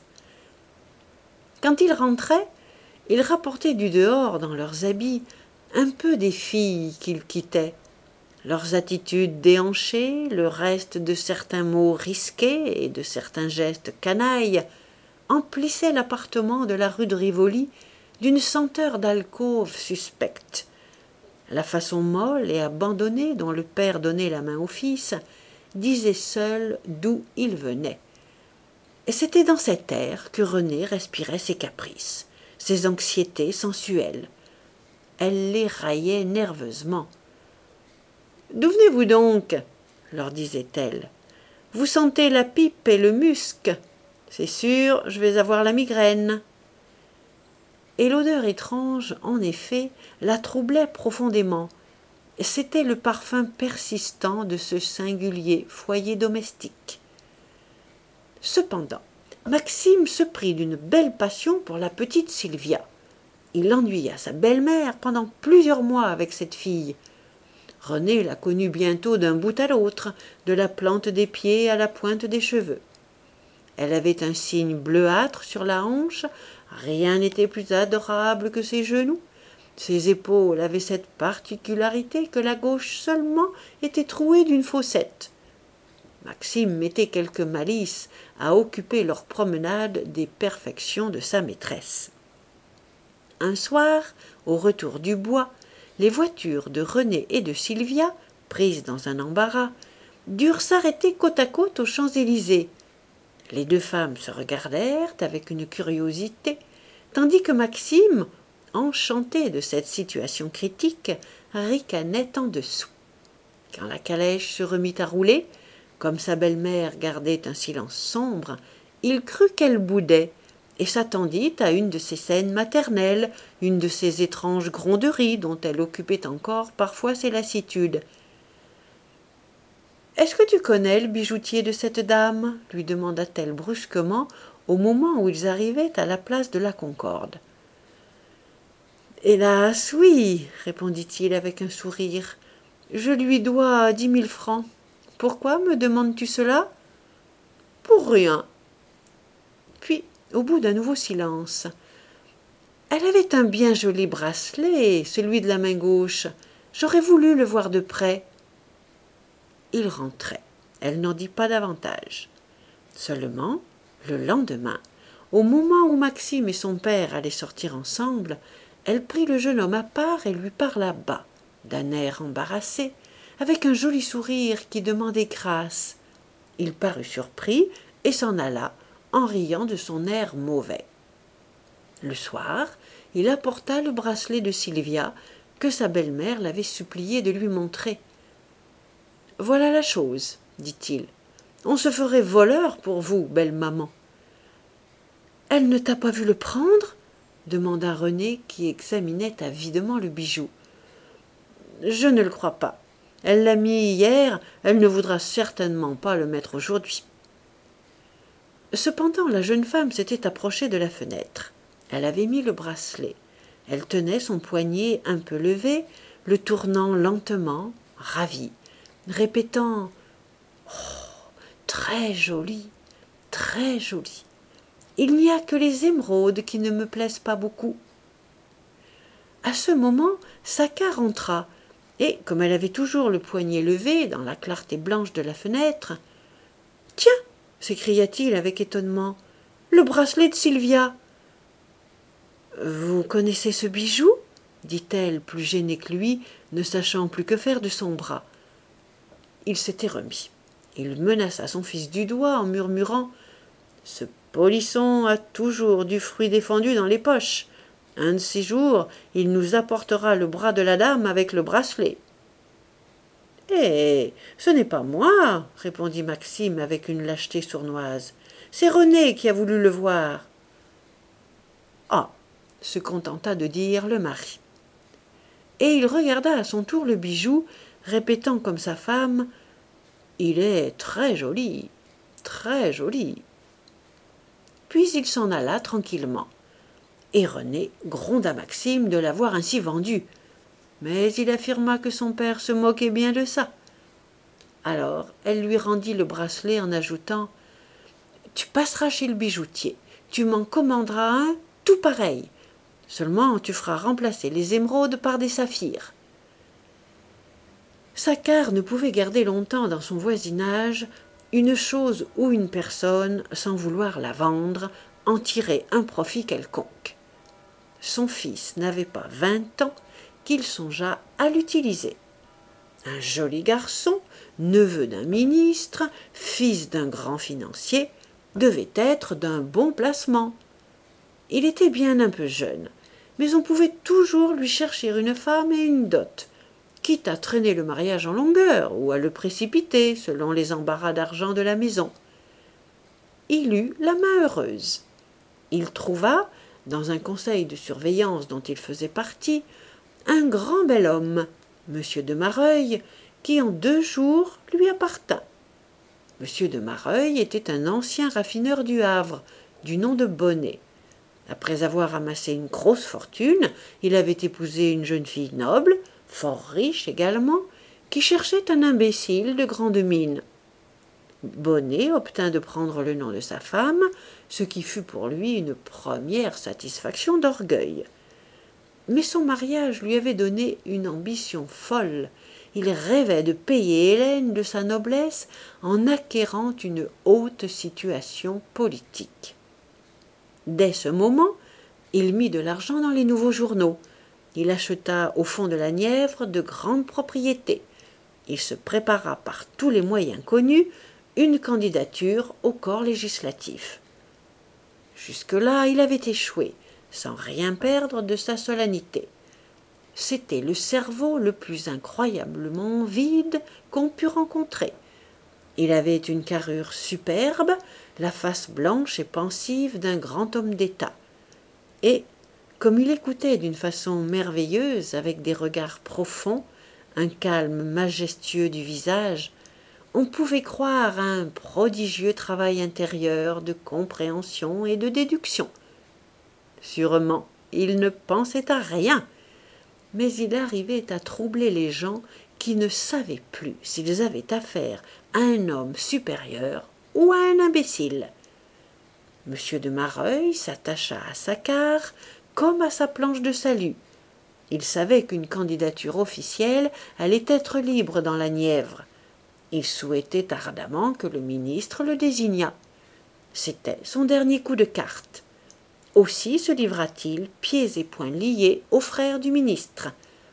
Quand ils rentraient, ils rapportaient du dehors dans leurs habits un peu des filles qu'ils quittaient. Leurs attitudes déhanchées, le reste de certains mots risqués et de certains gestes canailles emplissaient l'appartement de la rue de Rivoli d'une senteur d'alcôve suspecte. La façon molle et abandonnée dont le père donnait la main au fils disait seule d'où il venait. Et c'était dans cet air que Renée respirait ses caprices, ses anxiétés sensuelles. Elle les raillait nerveusement. « D'où venez-vous donc ?» leur disait-elle. « Vous sentez la pipe et le musc. C'est sûr, je vais avoir la migraine. » Et l'odeur étrange, en effet, la troublait profondément. C'était le parfum persistant de ce singulier foyer domestique. Cependant, Maxime se prit d'une belle passion pour la petite Sylvia. Il ennuya sa belle-mère pendant plusieurs mois avec cette fille. Renée la connut bientôt d'un bout à l'autre, de la plante des pieds à la pointe des cheveux. Elle avait un signe bleuâtre sur la hanche, rien n'était plus adorable que ses genoux. Ses épaules avaient cette particularité que la gauche seulement était trouée d'une fossette. Maxime mettait quelque malice à occuper leur promenade des perfections de sa maîtresse. Un soir, au retour du bois, les voitures de Renée et de Sylvia, prises dans un embarras, durent s'arrêter côte à côte aux Champs-Élysées. Les deux femmes se regardèrent avec une curiosité, tandis que Maxime, enchanté de cette situation critique, ricanait en dessous. Quand la calèche se remit à rouler, comme sa belle-mère gardait un silence sombre, il crut qu'elle boudait, et s'attendit à une de ces scènes maternelles, une de ces étranges gronderies dont elle occupait encore parfois ses lassitudes. « Est-ce que tu connais le bijoutier de cette dame ?» lui demanda-t-elle brusquement au moment où ils arrivaient à la place de la Concorde. « Hélas, oui, répondit-il avec un sourire. Je lui dois dix mille francs. Pourquoi me demandes-tu cela ? Pour rien. Puis, au bout d'un nouveau silence, elle avait un bien joli bracelet, celui de la main gauche. J'aurais voulu le voir de près. Il rentrait. Elle n'en dit pas davantage. Seulement, le lendemain, au moment où Maxime et son père allaient sortir ensemble, elle prit le jeune homme à part et lui parla bas, d'un air embarrassé, avec un joli sourire qui demandait grâce. Il parut surpris et s'en alla, en riant de son air mauvais. Le soir, il apporta le bracelet de Sylvia, que sa belle-mère l'avait supplié de lui montrer. « Voilà la chose, dit-il. On se ferait voleur pour vous, belle maman. »« Elle ne t'a pas vu le prendre ?» demanda Renée, qui examinait avidement le bijou. « Je ne le crois pas. Elle l'a mis hier, elle ne voudra certainement pas le mettre aujourd'hui. » Cependant, la jeune femme s'était approchée de la fenêtre. Elle avait mis le bracelet. Elle tenait son poignet un peu levé, le tournant lentement, ravi, répétant « Oh, très joli, très joli. Il n'y a que les émeraudes qui ne me plaisent pas beaucoup. » À ce moment, Saccard entra, et, comme elle avait toujours le poignet levé dans la clarté blanche de la fenêtre, « Tiens !» s'écria-t-il avec étonnement, « le bracelet de Sylvia !»« Vous connaissez ce bijou ?» dit-elle, plus gênée que lui, ne sachant plus que faire de son bras. Il s'était remis. Il menaça son fils du doigt en murmurant « Ce polisson a toujours du fruit défendu dans les poches. Un de ces jours, il nous apportera le bras de la dame avec le bracelet. »« Eh, ce n'est pas moi, » répondit Maxime avec une lâcheté sournoise. « C'est René qui a voulu le voir. »« Ah !» se contenta de dire le mari. Et il regarda à son tour le bijou, répétant comme sa femme « Il est très joli, très joli. » Puis il s'en alla tranquillement. Et René gronda Maxime de l'avoir ainsi vendu. Mais il affirma que son père se moquait bien de ça. Alors elle lui rendit le bracelet en ajoutant « Tu passeras chez le bijoutier, tu m'en commanderas un tout pareil. Seulement tu feras remplacer les émeraudes par des saphirs. » Saccard ne pouvait garder longtemps dans son voisinage une chose ou une personne sans vouloir la vendre, en tirer un profit quelconque. Son fils n'avait pas vingt ans qu'il songea à l'utiliser. Un joli garçon, neveu d'un ministre, fils d'un grand financier, devait être d'un bon placement. Il était bien un peu jeune, mais on pouvait toujours lui chercher une femme et une dot, quitte à traîner le mariage en longueur ou à le précipiter selon les embarras d'argent de la maison. Il eut la main heureuse. Il trouva, dans un conseil de surveillance dont il faisait partie, un grand bel homme, Monsieur de Mareuil, qui en deux jours lui appartint. Monsieur de Mareuil était un ancien raffineur du Havre, du nom de Bonnet. Après avoir amassé une grosse fortune, il avait épousé une jeune fille noble, fort riche également, qui cherchait un imbécile de grande mine. Bonnet obtint de prendre le nom de sa femme, ce qui fut pour lui une première satisfaction d'orgueil. Mais son mariage lui avait donné une ambition folle. Il rêvait de payer Hélène de sa noblesse en acquérant une haute situation politique. Dès ce moment, il mit de l'argent dans les nouveaux journaux. Il acheta au fond de la Nièvre de grandes propriétés. Il se prépara par tous les moyens connus une candidature au corps législatif. Jusque-là, il avait échoué, sans rien perdre de sa solennité. C'était le cerveau le plus incroyablement vide qu'on pût rencontrer. Il avait une carrure superbe, la face blanche et pensive d'un grand homme d'État. Et, comme il écoutait d'une façon merveilleuse, avec des regards profonds, un calme majestueux du visage, on pouvait croire à un prodigieux travail intérieur de compréhension et de déduction. Sûrement, il ne pensait à rien, mais il arrivait à troubler les gens qui ne savaient plus s'ils avaient affaire à un homme supérieur ou à un imbécile. Monsieur de Mareuil s'attacha à Saccard comme à sa planche de salut. Il savait qu'une candidature officielle allait être libre dans la Nièvre. Il souhaitait ardemment que le ministre le désignât. C'était son dernier coup de carte. Aussi se livra-t-il, pieds et poings liés, au frère du ministre.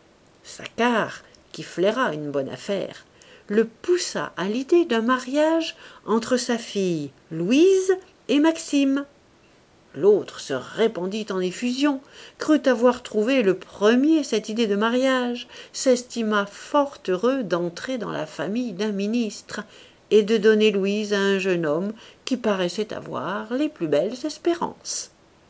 Saccard, qui flaira une bonne affaire, le poussa à l'idée d'un mariage entre sa fille Louise et Maxime. L'autre se répandit en effusion, crut avoir trouvé le premier cette idée de mariage, s'estima fort heureux d'entrer dans la famille d'un ministre et de donner Louise à un jeune homme qui paraissait avoir les plus belles espérances.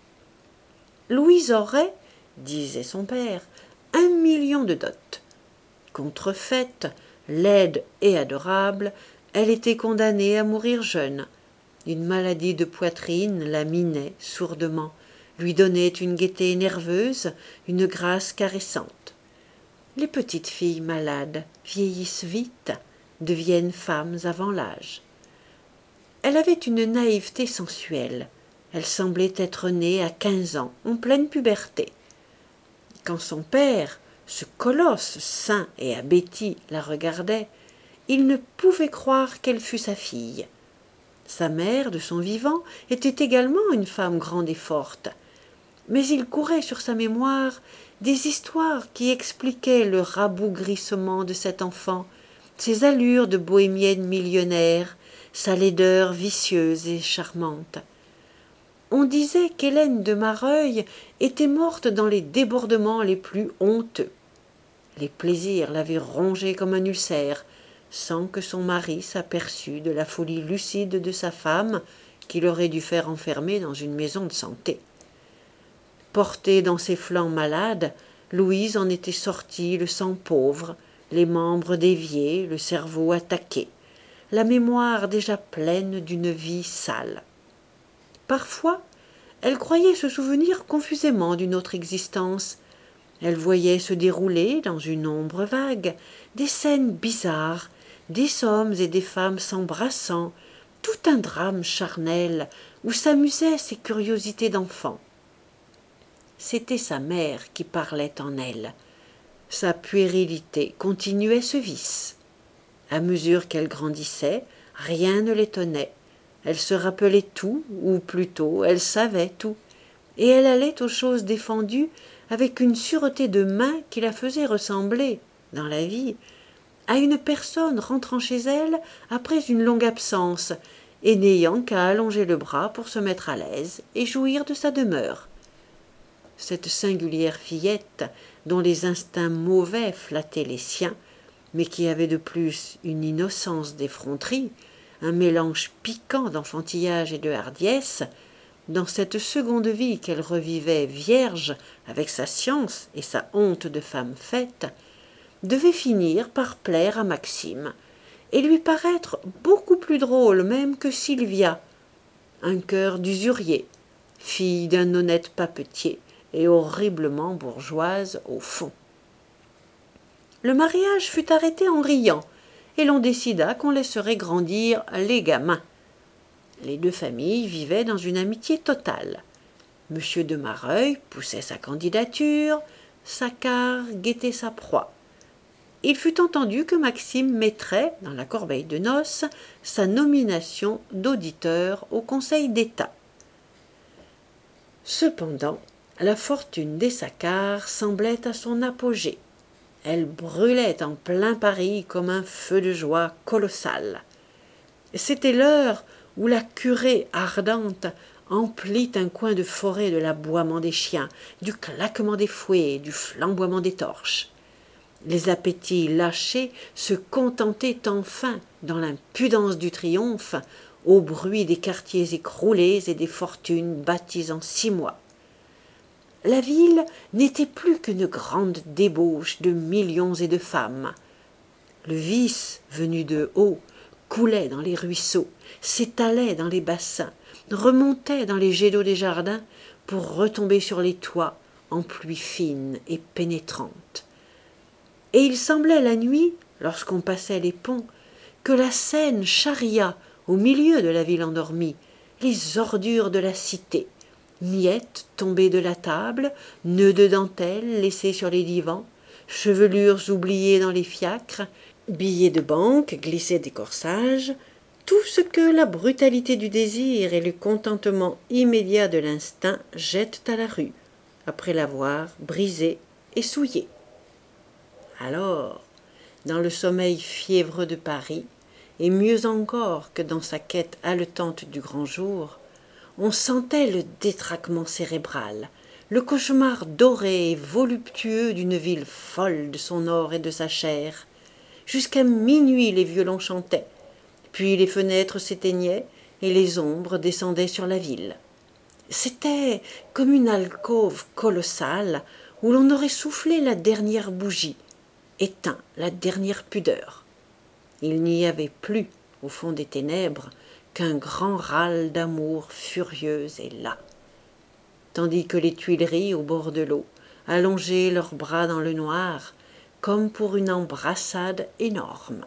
Louise aurait, disait son père, un million de dot. Contrefaite, laide et adorable, elle était condamnée à mourir jeune. Une maladie de poitrine la minait sourdement, lui donnait une gaieté nerveuse, une grâce caressante. Les petites filles malades vieillissent vite, deviennent femmes avant l'âge. Elle avait une naïveté sensuelle. Elle semblait être née à quinze ans, en pleine puberté. Quand son père, ce colosse sain et abéti, la regardait, il ne pouvait croire qu'elle fût sa fille. Sa mère, de son vivant, était également une femme grande et forte. Mais il courait sur sa mémoire des histoires qui expliquaient le rabougrissement de cet enfant, ses allures de bohémienne millionnaire, sa laideur vicieuse et charmante. On disait qu'Hélène de Mareuil était morte dans les débordements les plus honteux. Les plaisirs l'avaient rongée comme un ulcère, sans que son mari s'aperçût de la folie lucide de sa femme qui l'aurait dû faire enfermer dans une maison de santé. Portée dans ses flancs malades, Louise en était sortie le sang pauvre, les membres déviés, le cerveau attaqué, la mémoire déjà pleine d'une vie sale. Parfois, elle croyait se souvenir confusément d'une autre existence. Elle voyait se dérouler, dans une ombre vague, des scènes bizarres, des hommes et des femmes s'embrassant, tout un drame charnel où s'amusaient ses curiosités d'enfant. C'était sa mère qui parlait en elle. Sa puérilité continuait ce vice. À mesure qu'elle grandissait, rien ne l'étonnait. Elle se rappelait tout, ou plutôt, elle savait tout, et elle allait aux choses défendues avec une sûreté de main qui la faisait ressembler, dans la vie, à une personne rentrant chez elle après une longue absence, et n'ayant qu'à allonger le bras pour se mettre à l'aise et jouir de sa demeure. Cette singulière fillette, dont les instincts mauvais flattaient les siens, mais qui avait de plus une innocence d'effronterie, un mélange piquant d'enfantillage et de hardiesse, dans cette seconde vie qu'elle revivait vierge avec sa science et sa honte de femme faite, devait finir par plaire à Maxime et lui paraître beaucoup plus drôle même que Sylvia, un cœur d'usurier, fille d'un honnête papetier et horriblement bourgeoise au fond. Le mariage fut arrêté en riant, et l'on décida qu'on laisserait grandir les gamins. Les deux familles vivaient dans une amitié totale. Monsieur de Mareuil poussait sa candidature, Saccard guettait sa proie. Il fut entendu que Maxime mettrait, dans la corbeille de noces, sa nomination d'auditeur au Conseil d'État. Cependant, la fortune des Saccard semblait à son apogée. Elle brûlait en plein Paris comme un feu de joie colossal. C'était l'heure où la curée ardente emplit un coin de forêt de l'aboiement des chiens, du claquement des fouets, du flamboiement des torches. Les appétits lâchés se contentaient enfin, dans l'impudence du triomphe, au bruit des quartiers écroulés et des fortunes bâties en six mois. La ville n'était plus qu'une grande débauche de millions et de femmes. Le vice, venu de haut, coulait dans les ruisseaux, s'étalait dans les bassins, remontait dans les jets d'eau des jardins pour retomber sur les toits en pluie fine et pénétrante. Et il semblait la nuit, lorsqu'on passait les ponts, que la Seine charria au milieu de la ville endormie les ordures de la cité, miettes tombées de la table, nœuds de dentelle laissés sur les divans, chevelures oubliées dans les fiacres, billets de banque glissés des corsages, tout ce que la brutalité du désir et le contentement immédiat de l'instinct jettent à la rue, après l'avoir brisé et souillé. Alors, dans le sommeil fiévreux de Paris, et mieux encore que dans sa quête haletante du grand jour, on sentait le détraquement cérébral, le cauchemar doré et voluptueux d'une ville folle de son or et de sa chair. Jusqu'à minuit les violons chantaient, puis les fenêtres s'éteignaient et les ombres descendaient sur la ville. C'était comme une alcôve colossale où l'on aurait soufflé la dernière bougie, éteint la dernière pudeur. Il n'y avait plus, au fond des ténèbres, qu'un grand râle d'amour furieuse et las. Tandis que les Tuileries, au bord de l'eau, allongeaient leurs bras dans le noir, comme pour une embrassade énorme.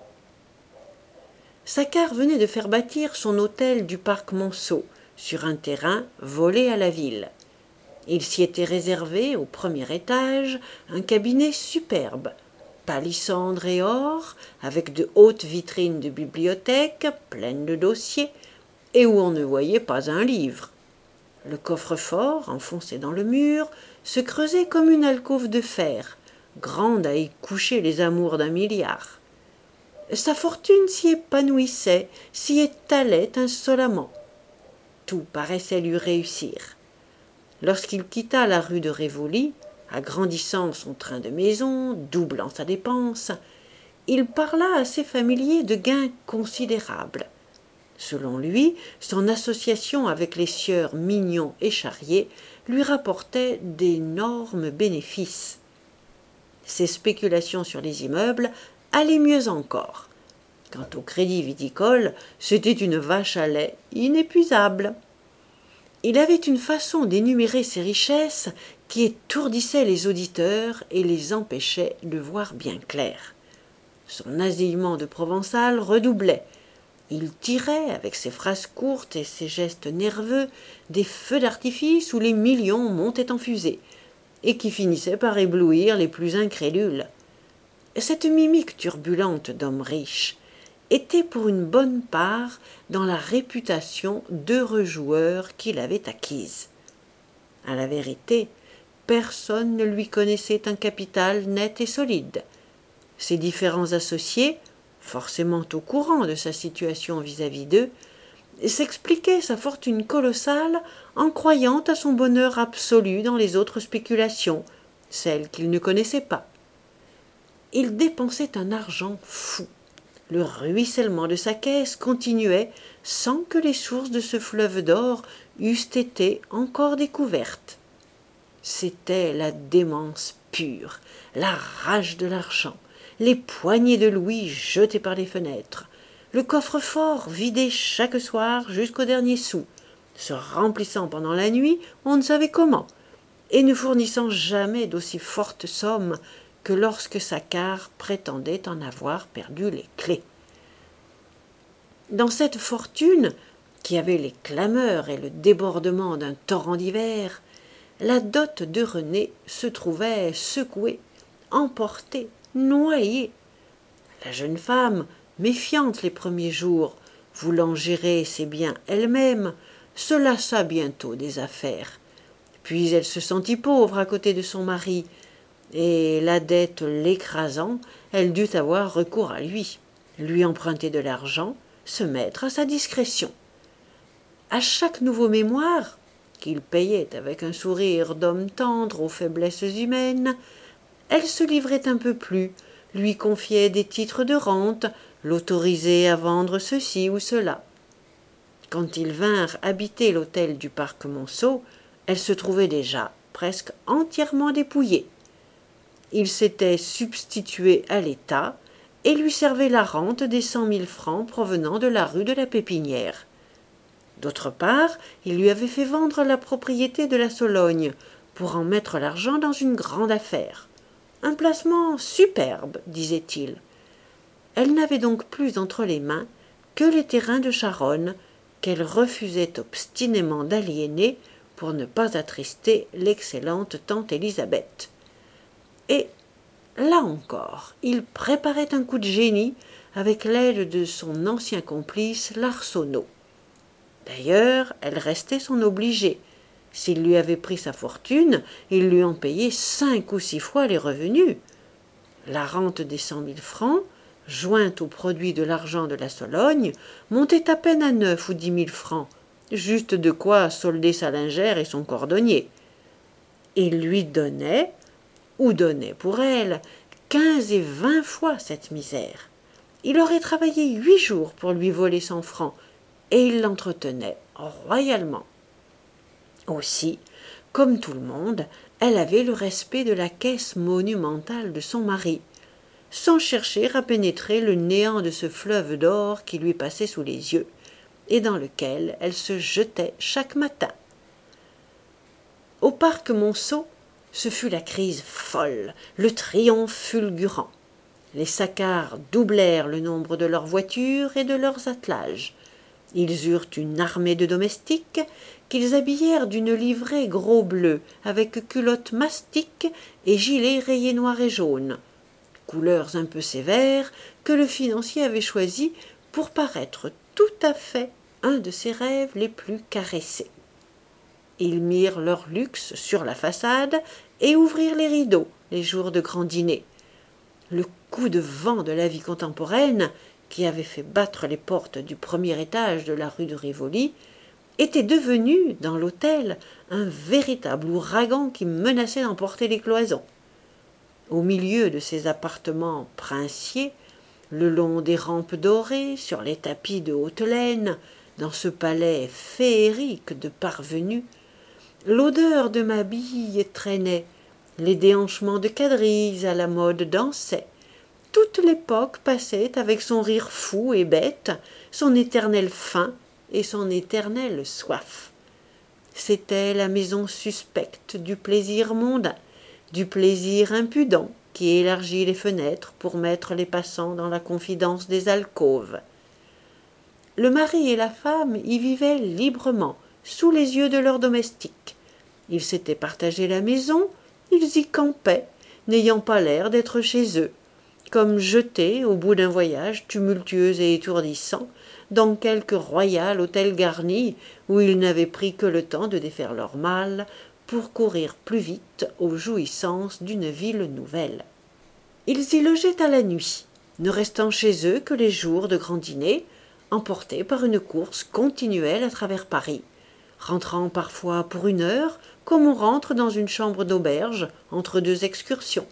Saccard venait de faire bâtir son hôtel du parc Monceau, sur un terrain volé à la ville. Il s'y était réservé, au premier étage, un cabinet superbe, palissandre et or, avec de hautes vitrines de bibliothèque, pleines de dossiers, et où on ne voyait pas un livre. Le coffre-fort, enfoncé dans le mur, se creusait comme une alcôve de fer, grande à y coucher les amours d'un milliard. Sa fortune s'y épanouissait, s'y étalait insolemment. Tout paraissait lui réussir. Lorsqu'il quitta la rue de Rivoli, agrandissant son train de maison, doublant sa dépense, il parla à ses familiers de gains considérables. Selon lui, son association avec les sieurs Mignon et Charrier lui rapportait d'énormes bénéfices. Ses spéculations sur les immeubles allaient mieux encore. Quant au crédit viticole, c'était une vache à lait inépuisable. Il avait une façon d'énumérer ses richesses qui étourdissait les auditeurs et les empêchait de voir bien clair. Son nasillement de provençal redoublait. Il tirait, avec ses phrases courtes et ses gestes nerveux, des feux d'artifice où les millions montaient en fusée, et qui finissaient par éblouir les plus incrédules. Cette mimique turbulente d'homme riche était pour une bonne part dans la réputation d'heureux joueur qu'il avait acquise. À la vérité, personne ne lui connaissait un capital net et solide. Ses différents associés, forcément au courant de sa situation vis-à-vis d'eux, s'expliquaient sa fortune colossale en croyant à son bonheur absolu dans les autres spéculations, celles qu'ils ne connaissaient pas. Il dépensait un argent fou. Le ruissellement de sa caisse continuait sans que les sources de ce fleuve d'or eussent été encore découvertes. C'était la démence pure, la rage de l'argent, les poignées de louis jetées par les fenêtres, le coffre-fort vidé chaque soir jusqu'au dernier sou, se remplissant pendant la nuit on ne savait comment, et ne fournissant jamais d'aussi fortes sommes que lorsque Saccard prétendait en avoir perdu les clés. Dans cette fortune, qui avait les clameurs et le débordement d'un torrent d'hiver, la dot de René se trouvait secouée, emportée, noyée. La jeune femme, méfiante les premiers jours, voulant gérer ses biens elle-même, se lassa bientôt des affaires. Puis elle se sentit pauvre à côté de son mari, et la dette l'écrasant, elle dut avoir recours à lui, lui emprunter de l'argent, se mettre à sa discrétion. À chaque nouveau mémoire, qu'il payait avec un sourire d'homme tendre aux faiblesses humaines, elle se livrait un peu plus, lui confiait des titres de rente, l'autorisait à vendre ceci ou cela. Quand ils vinrent habiter l'hôtel du parc Monceau, elle se trouvait déjà presque entièrement dépouillée. Il s'était substitué à l'État et lui servait la rente des cent mille francs provenant de la rue de la Pépinière. D'autre part, il lui avait fait vendre la propriété de la Sologne pour en mettre l'argent dans une grande affaire. Un placement superbe, disait-il. Elle n'avait donc plus entre les mains que les terrains de Charonne qu'elle refusait obstinément d'aliéner pour ne pas attrister l'excellente tante Élisabeth. Et, là encore, il préparait un coup de génie avec l'aide de son ancien complice l'Arsenault. D'ailleurs, elle restait son obligée. S'il lui avait pris sa fortune, il lui en payait cinq ou six fois les revenus. La rente des cent mille francs, jointe au produit de l'argent de la Sologne, montait à peine à neuf ou dix mille francs, juste de quoi solder sa lingère et son cordonnier. Il lui donnait, ou donnait pour elle, quinze et vingt fois cette misère. Il aurait travaillé huit jours pour lui voler cent francs, et il l'entretenait royalement. Aussi, comme tout le monde, elle avait le respect de la caisse monumentale de son mari, sans chercher à pénétrer le néant de ce fleuve d'or qui lui passait sous les yeux, et dans lequel elle se jetait chaque matin. Au parc Monceau, Ce fut la crise folle, le triomphe fulgurant. Les Saccard doublèrent le nombre de leurs voitures et de leurs attelages. Ils eurent une armée de domestiques qu'ils habillèrent d'une livrée gros bleu avec culottes mastiques et gilets rayés noir et jaune, couleurs un peu sévères que le financier avait choisies pour paraître tout à fait un de ses rêves les plus caressés. Ils mirent leur luxe sur la façade et ouvrirent les rideaux les jours de grand dîner. Le coup de vent de la vie contemporaine, qui avait fait battre les portes du premier étage de la rue de Rivoli, était devenu, dans l'hôtel, un véritable ouragan qui menaçait d'emporter les cloisons. Au milieu de ces appartements princiers, le long des rampes dorées, sur les tapis de haute laine, dans ce palais féerique de parvenus, l'odeur de ma bille traînait, les déhanchements de quadrilles à la mode dansaient. Toute l'époque passait avec son rire fou et bête, son éternelle faim et son éternelle soif. C'était la maison suspecte du plaisir mondain, du plaisir impudent qui élargit les fenêtres pour mettre les passants dans la confidence des alcôves. Le mari et la femme y vivaient librement, sous les yeux de leurs domestiques. Ils s'étaient partagé la maison, ils y campaient, n'ayant pas l'air d'être chez eux, comme jetés, au bout d'un voyage tumultueux et étourdissant, dans quelque royal hôtel garni où ils n'avaient pris que le temps de défaire leur malle pour courir plus vite aux jouissances d'une ville nouvelle. Ils y logeaient à la nuit, ne restant chez eux que les jours de grand dîner, emportés par une course continuelle à travers Paris, rentrant parfois pour une heure, comme on rentre dans une chambre d'auberge entre deux excursions.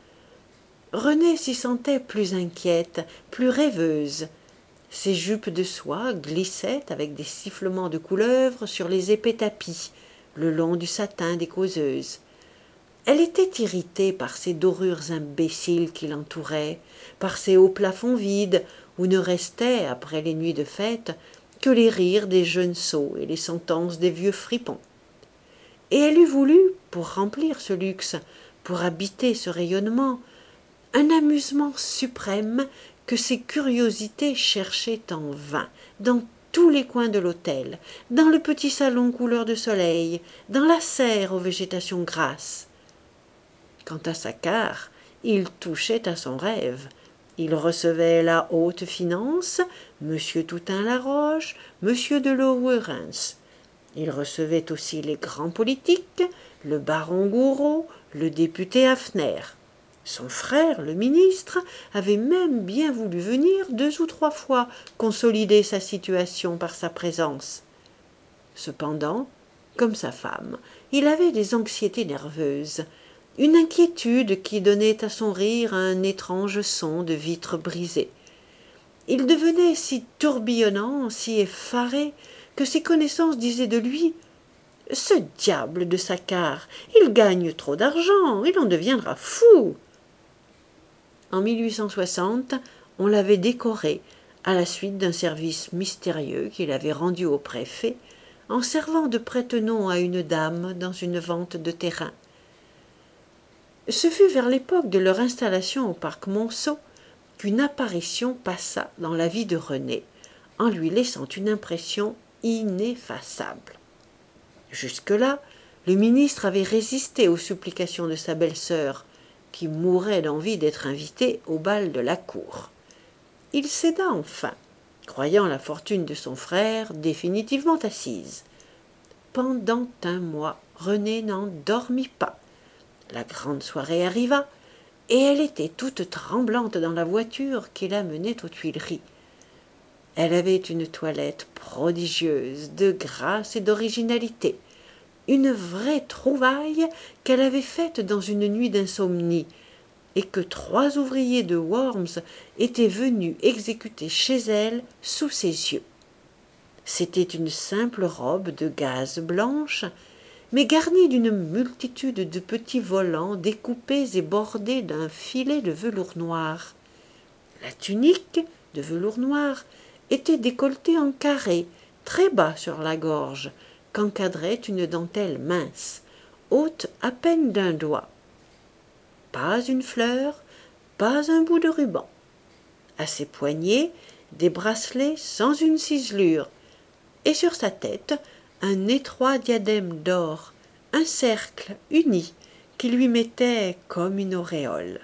Renée s'y sentait plus inquiète, plus rêveuse. Ses jupes de soie glissaient avec des sifflements de couleuvres sur les épais tapis, le long du satin des causeuses. Elle était irritée par ces dorures imbéciles qui l'entouraient, par ces hauts plafonds vides où ne restaient, après les nuits de fête, que les rires des jeunes sots et les sentences des vieux fripons. Et elle eût voulu, pour remplir ce luxe, pour habiter ce rayonnement, un amusement suprême que ses curiosités cherchaient en vain, dans tous les coins de l'hôtel, dans le petit salon couleur de soleil, dans la serre aux végétations grasses. Quant à Saccard, il touchait à son rêve. Il recevait la haute finance, Monsieur Toutain-Laroche, Monsieur de Lauwerens. Il recevait aussi les grands politiques, le baron Gouraud, le député Hafner. Son frère, le ministre, avait même bien voulu venir deux ou trois fois consolider sa situation par sa présence. Cependant, comme sa femme, il avait des anxiétés nerveuses, une inquiétude qui donnait à son rire un étrange son de vitres brisées. Il devenait si tourbillonnant, si effaré, que ses connaissances disaient de lui « Ce diable de Saccard, il gagne trop d'argent, il en deviendra fou !» En mille huit cent soixante, on l'avait décoré, à la suite d'un service mystérieux qu'il avait rendu au préfet, en servant de prête-nom à une dame dans une vente de terrain. Ce fut vers l'époque de leur installation au parc Monceau qu'une apparition passa dans la vie de Renée, en lui laissant une impression ineffaçable. Jusque-là, le ministre avait résisté aux supplications de sa belle-sœur, qui mourait d'envie d'être invitée au bal de la cour. Il céda enfin, croyant la fortune de son frère définitivement assise. Pendant un mois, Renée n'en dormit pas. La grande soirée arriva, et elle était toute tremblante dans la voiture qui la menait aux Tuileries. Elle avait une toilette prodigieuse, de grâce et d'originalité, une vraie trouvaille qu'elle avait faite dans une nuit d'insomnie, et que trois ouvriers de Worms étaient venus exécuter chez elle sous ses yeux. C'était une simple robe de gaze blanche, mais garnie d'une multitude de petits volants découpés et bordés d'un filet de velours noir. La tunique, de velours noir, était décolletée en carré, très bas sur la gorge, qu'encadrait une dentelle mince, haute à peine d'un doigt. Pas une fleur, pas un bout de ruban. À ses poignets, des bracelets sans une ciselure, et sur sa tête, un étroit diadème d'or, un cercle uni qui lui mettait comme une auréole.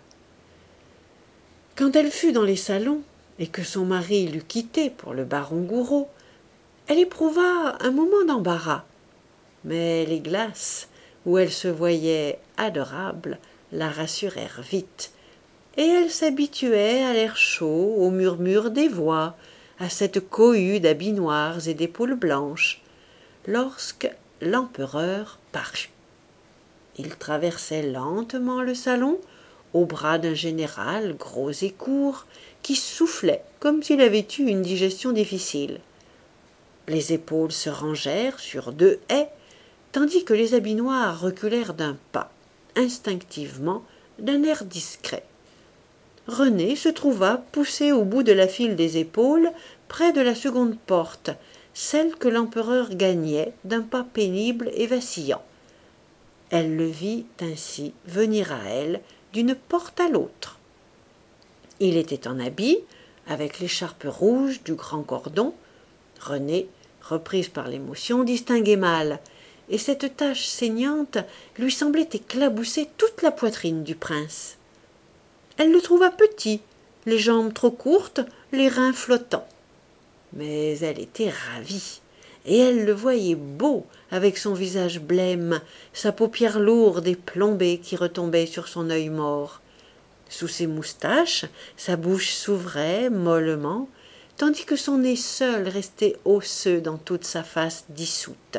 Quand elle fut dans les salons, et que son mari l'eut quittée pour le baron Gouraud, elle éprouva un moment d'embarras, mais les glaces, où elle se voyait adorable, la rassurèrent vite, et elle s'habituait à l'air chaud, au murmure des voix, à cette cohue d'habits noirs et d'épaules blanches, lorsque l'empereur parut. Il traversait lentement le salon, au bras d'un général gros et court, qui soufflait comme s'il avait eu une digestion difficile. Les épaules se rangèrent sur deux ais, tandis que les habits noirs reculèrent d'un pas, instinctivement, d'un air discret. René se trouva poussé au bout de la file des épaules, près de la seconde porte, celle que l'empereur gagnait d'un pas pénible et vacillant. Elle le vit ainsi venir à elle d'une porte à l'autre. Il était en habit, avec l'écharpe rouge du grand cordon. Renée, reprise par l'émotion, distinguait mal, et cette tache saignante lui semblait éclabousser toute la poitrine du prince. Elle le trouva petit, les jambes trop courtes, les reins flottants. Mais elle était ravie, et elle le voyait beau, avec son visage blême, sa paupière lourde et plombée qui retombait sur son œil mort. Sous ses moustaches, sa bouche s'ouvrait mollement, tandis que son nez seul restait osseux dans toute sa face dissoute.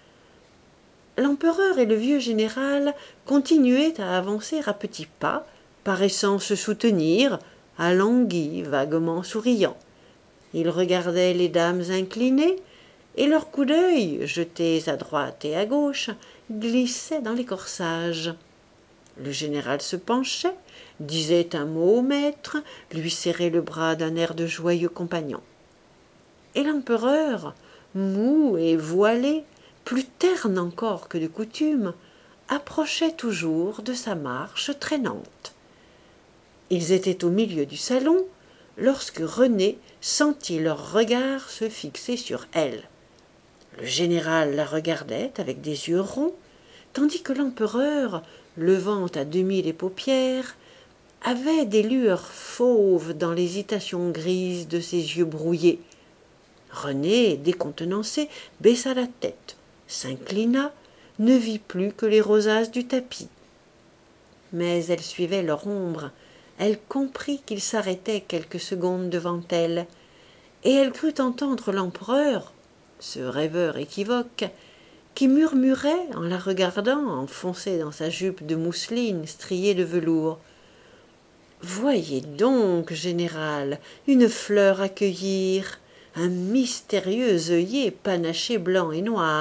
L'empereur et le vieux général continuaient à avancer à petits pas, paraissant se soutenir, alanguis, vaguement souriants. Ils regardaient les dames inclinées, et leurs coups d'œil, jetés à droite et à gauche, glissaient dans les corsages. Le général se penchait, disait un mot au maître, lui serrait le bras d'un air de joyeux compagnon. Et l'empereur, mou et voilé, plus terne encore que de coutume, approchait toujours de sa marche traînante. Ils étaient au milieu du salon, lorsque Renée sentit leurs regards se fixer sur elle. Le général la regardait avec des yeux ronds, tandis que l'empereur, levant à demi les paupières, avait des lueurs fauves dans l'hésitation grise de ses yeux brouillés. Renée, décontenancée, baissa la tête, s'inclina, ne vit plus que les rosaces du tapis. Mais elle suivait leur ombre, elle comprit qu'ils s'arrêtaient quelques secondes devant elle, et elle crut entendre l'empereur, ce rêveur équivoque, qui murmurait, en la regardant, enfoncée dans sa jupe de mousseline striée de velours. « Voyez donc, général, une fleur à cueillir, un mystérieux œillet panaché blanc et noir. »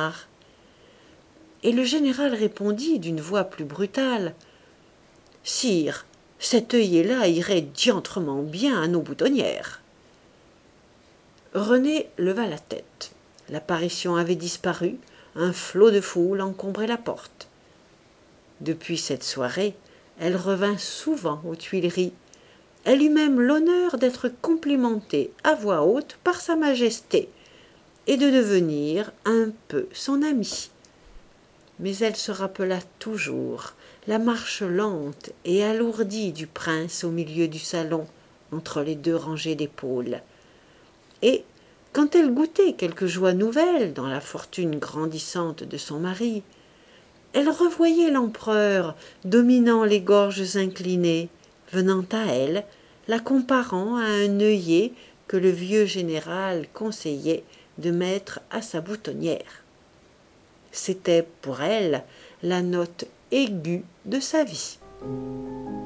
Et le général répondit d'une voix plus brutale. « Sire, cet œillet-là irait diantrement bien à nos boutonnières. » Renée leva la tête. L'apparition avait disparu, un flot de foule encombrait la porte. Depuis cette soirée, elle revint souvent aux Tuileries. Elle eut même l'honneur d'être complimentée à voix haute par sa majesté et de devenir un peu son amie. Mais elle se rappela toujours la marche lente et alourdie du prince au milieu du salon, entre les deux rangées d'épaules. Et, quand elle goûtait quelque joie nouvelle dans la fortune grandissante de son mari, elle revoyait l'empereur dominant les gorges inclinées, venant à elle, la comparant à un œillet que le vieux général conseillait de mettre à sa boutonnière. C'était pour elle la note aiguë de sa vie.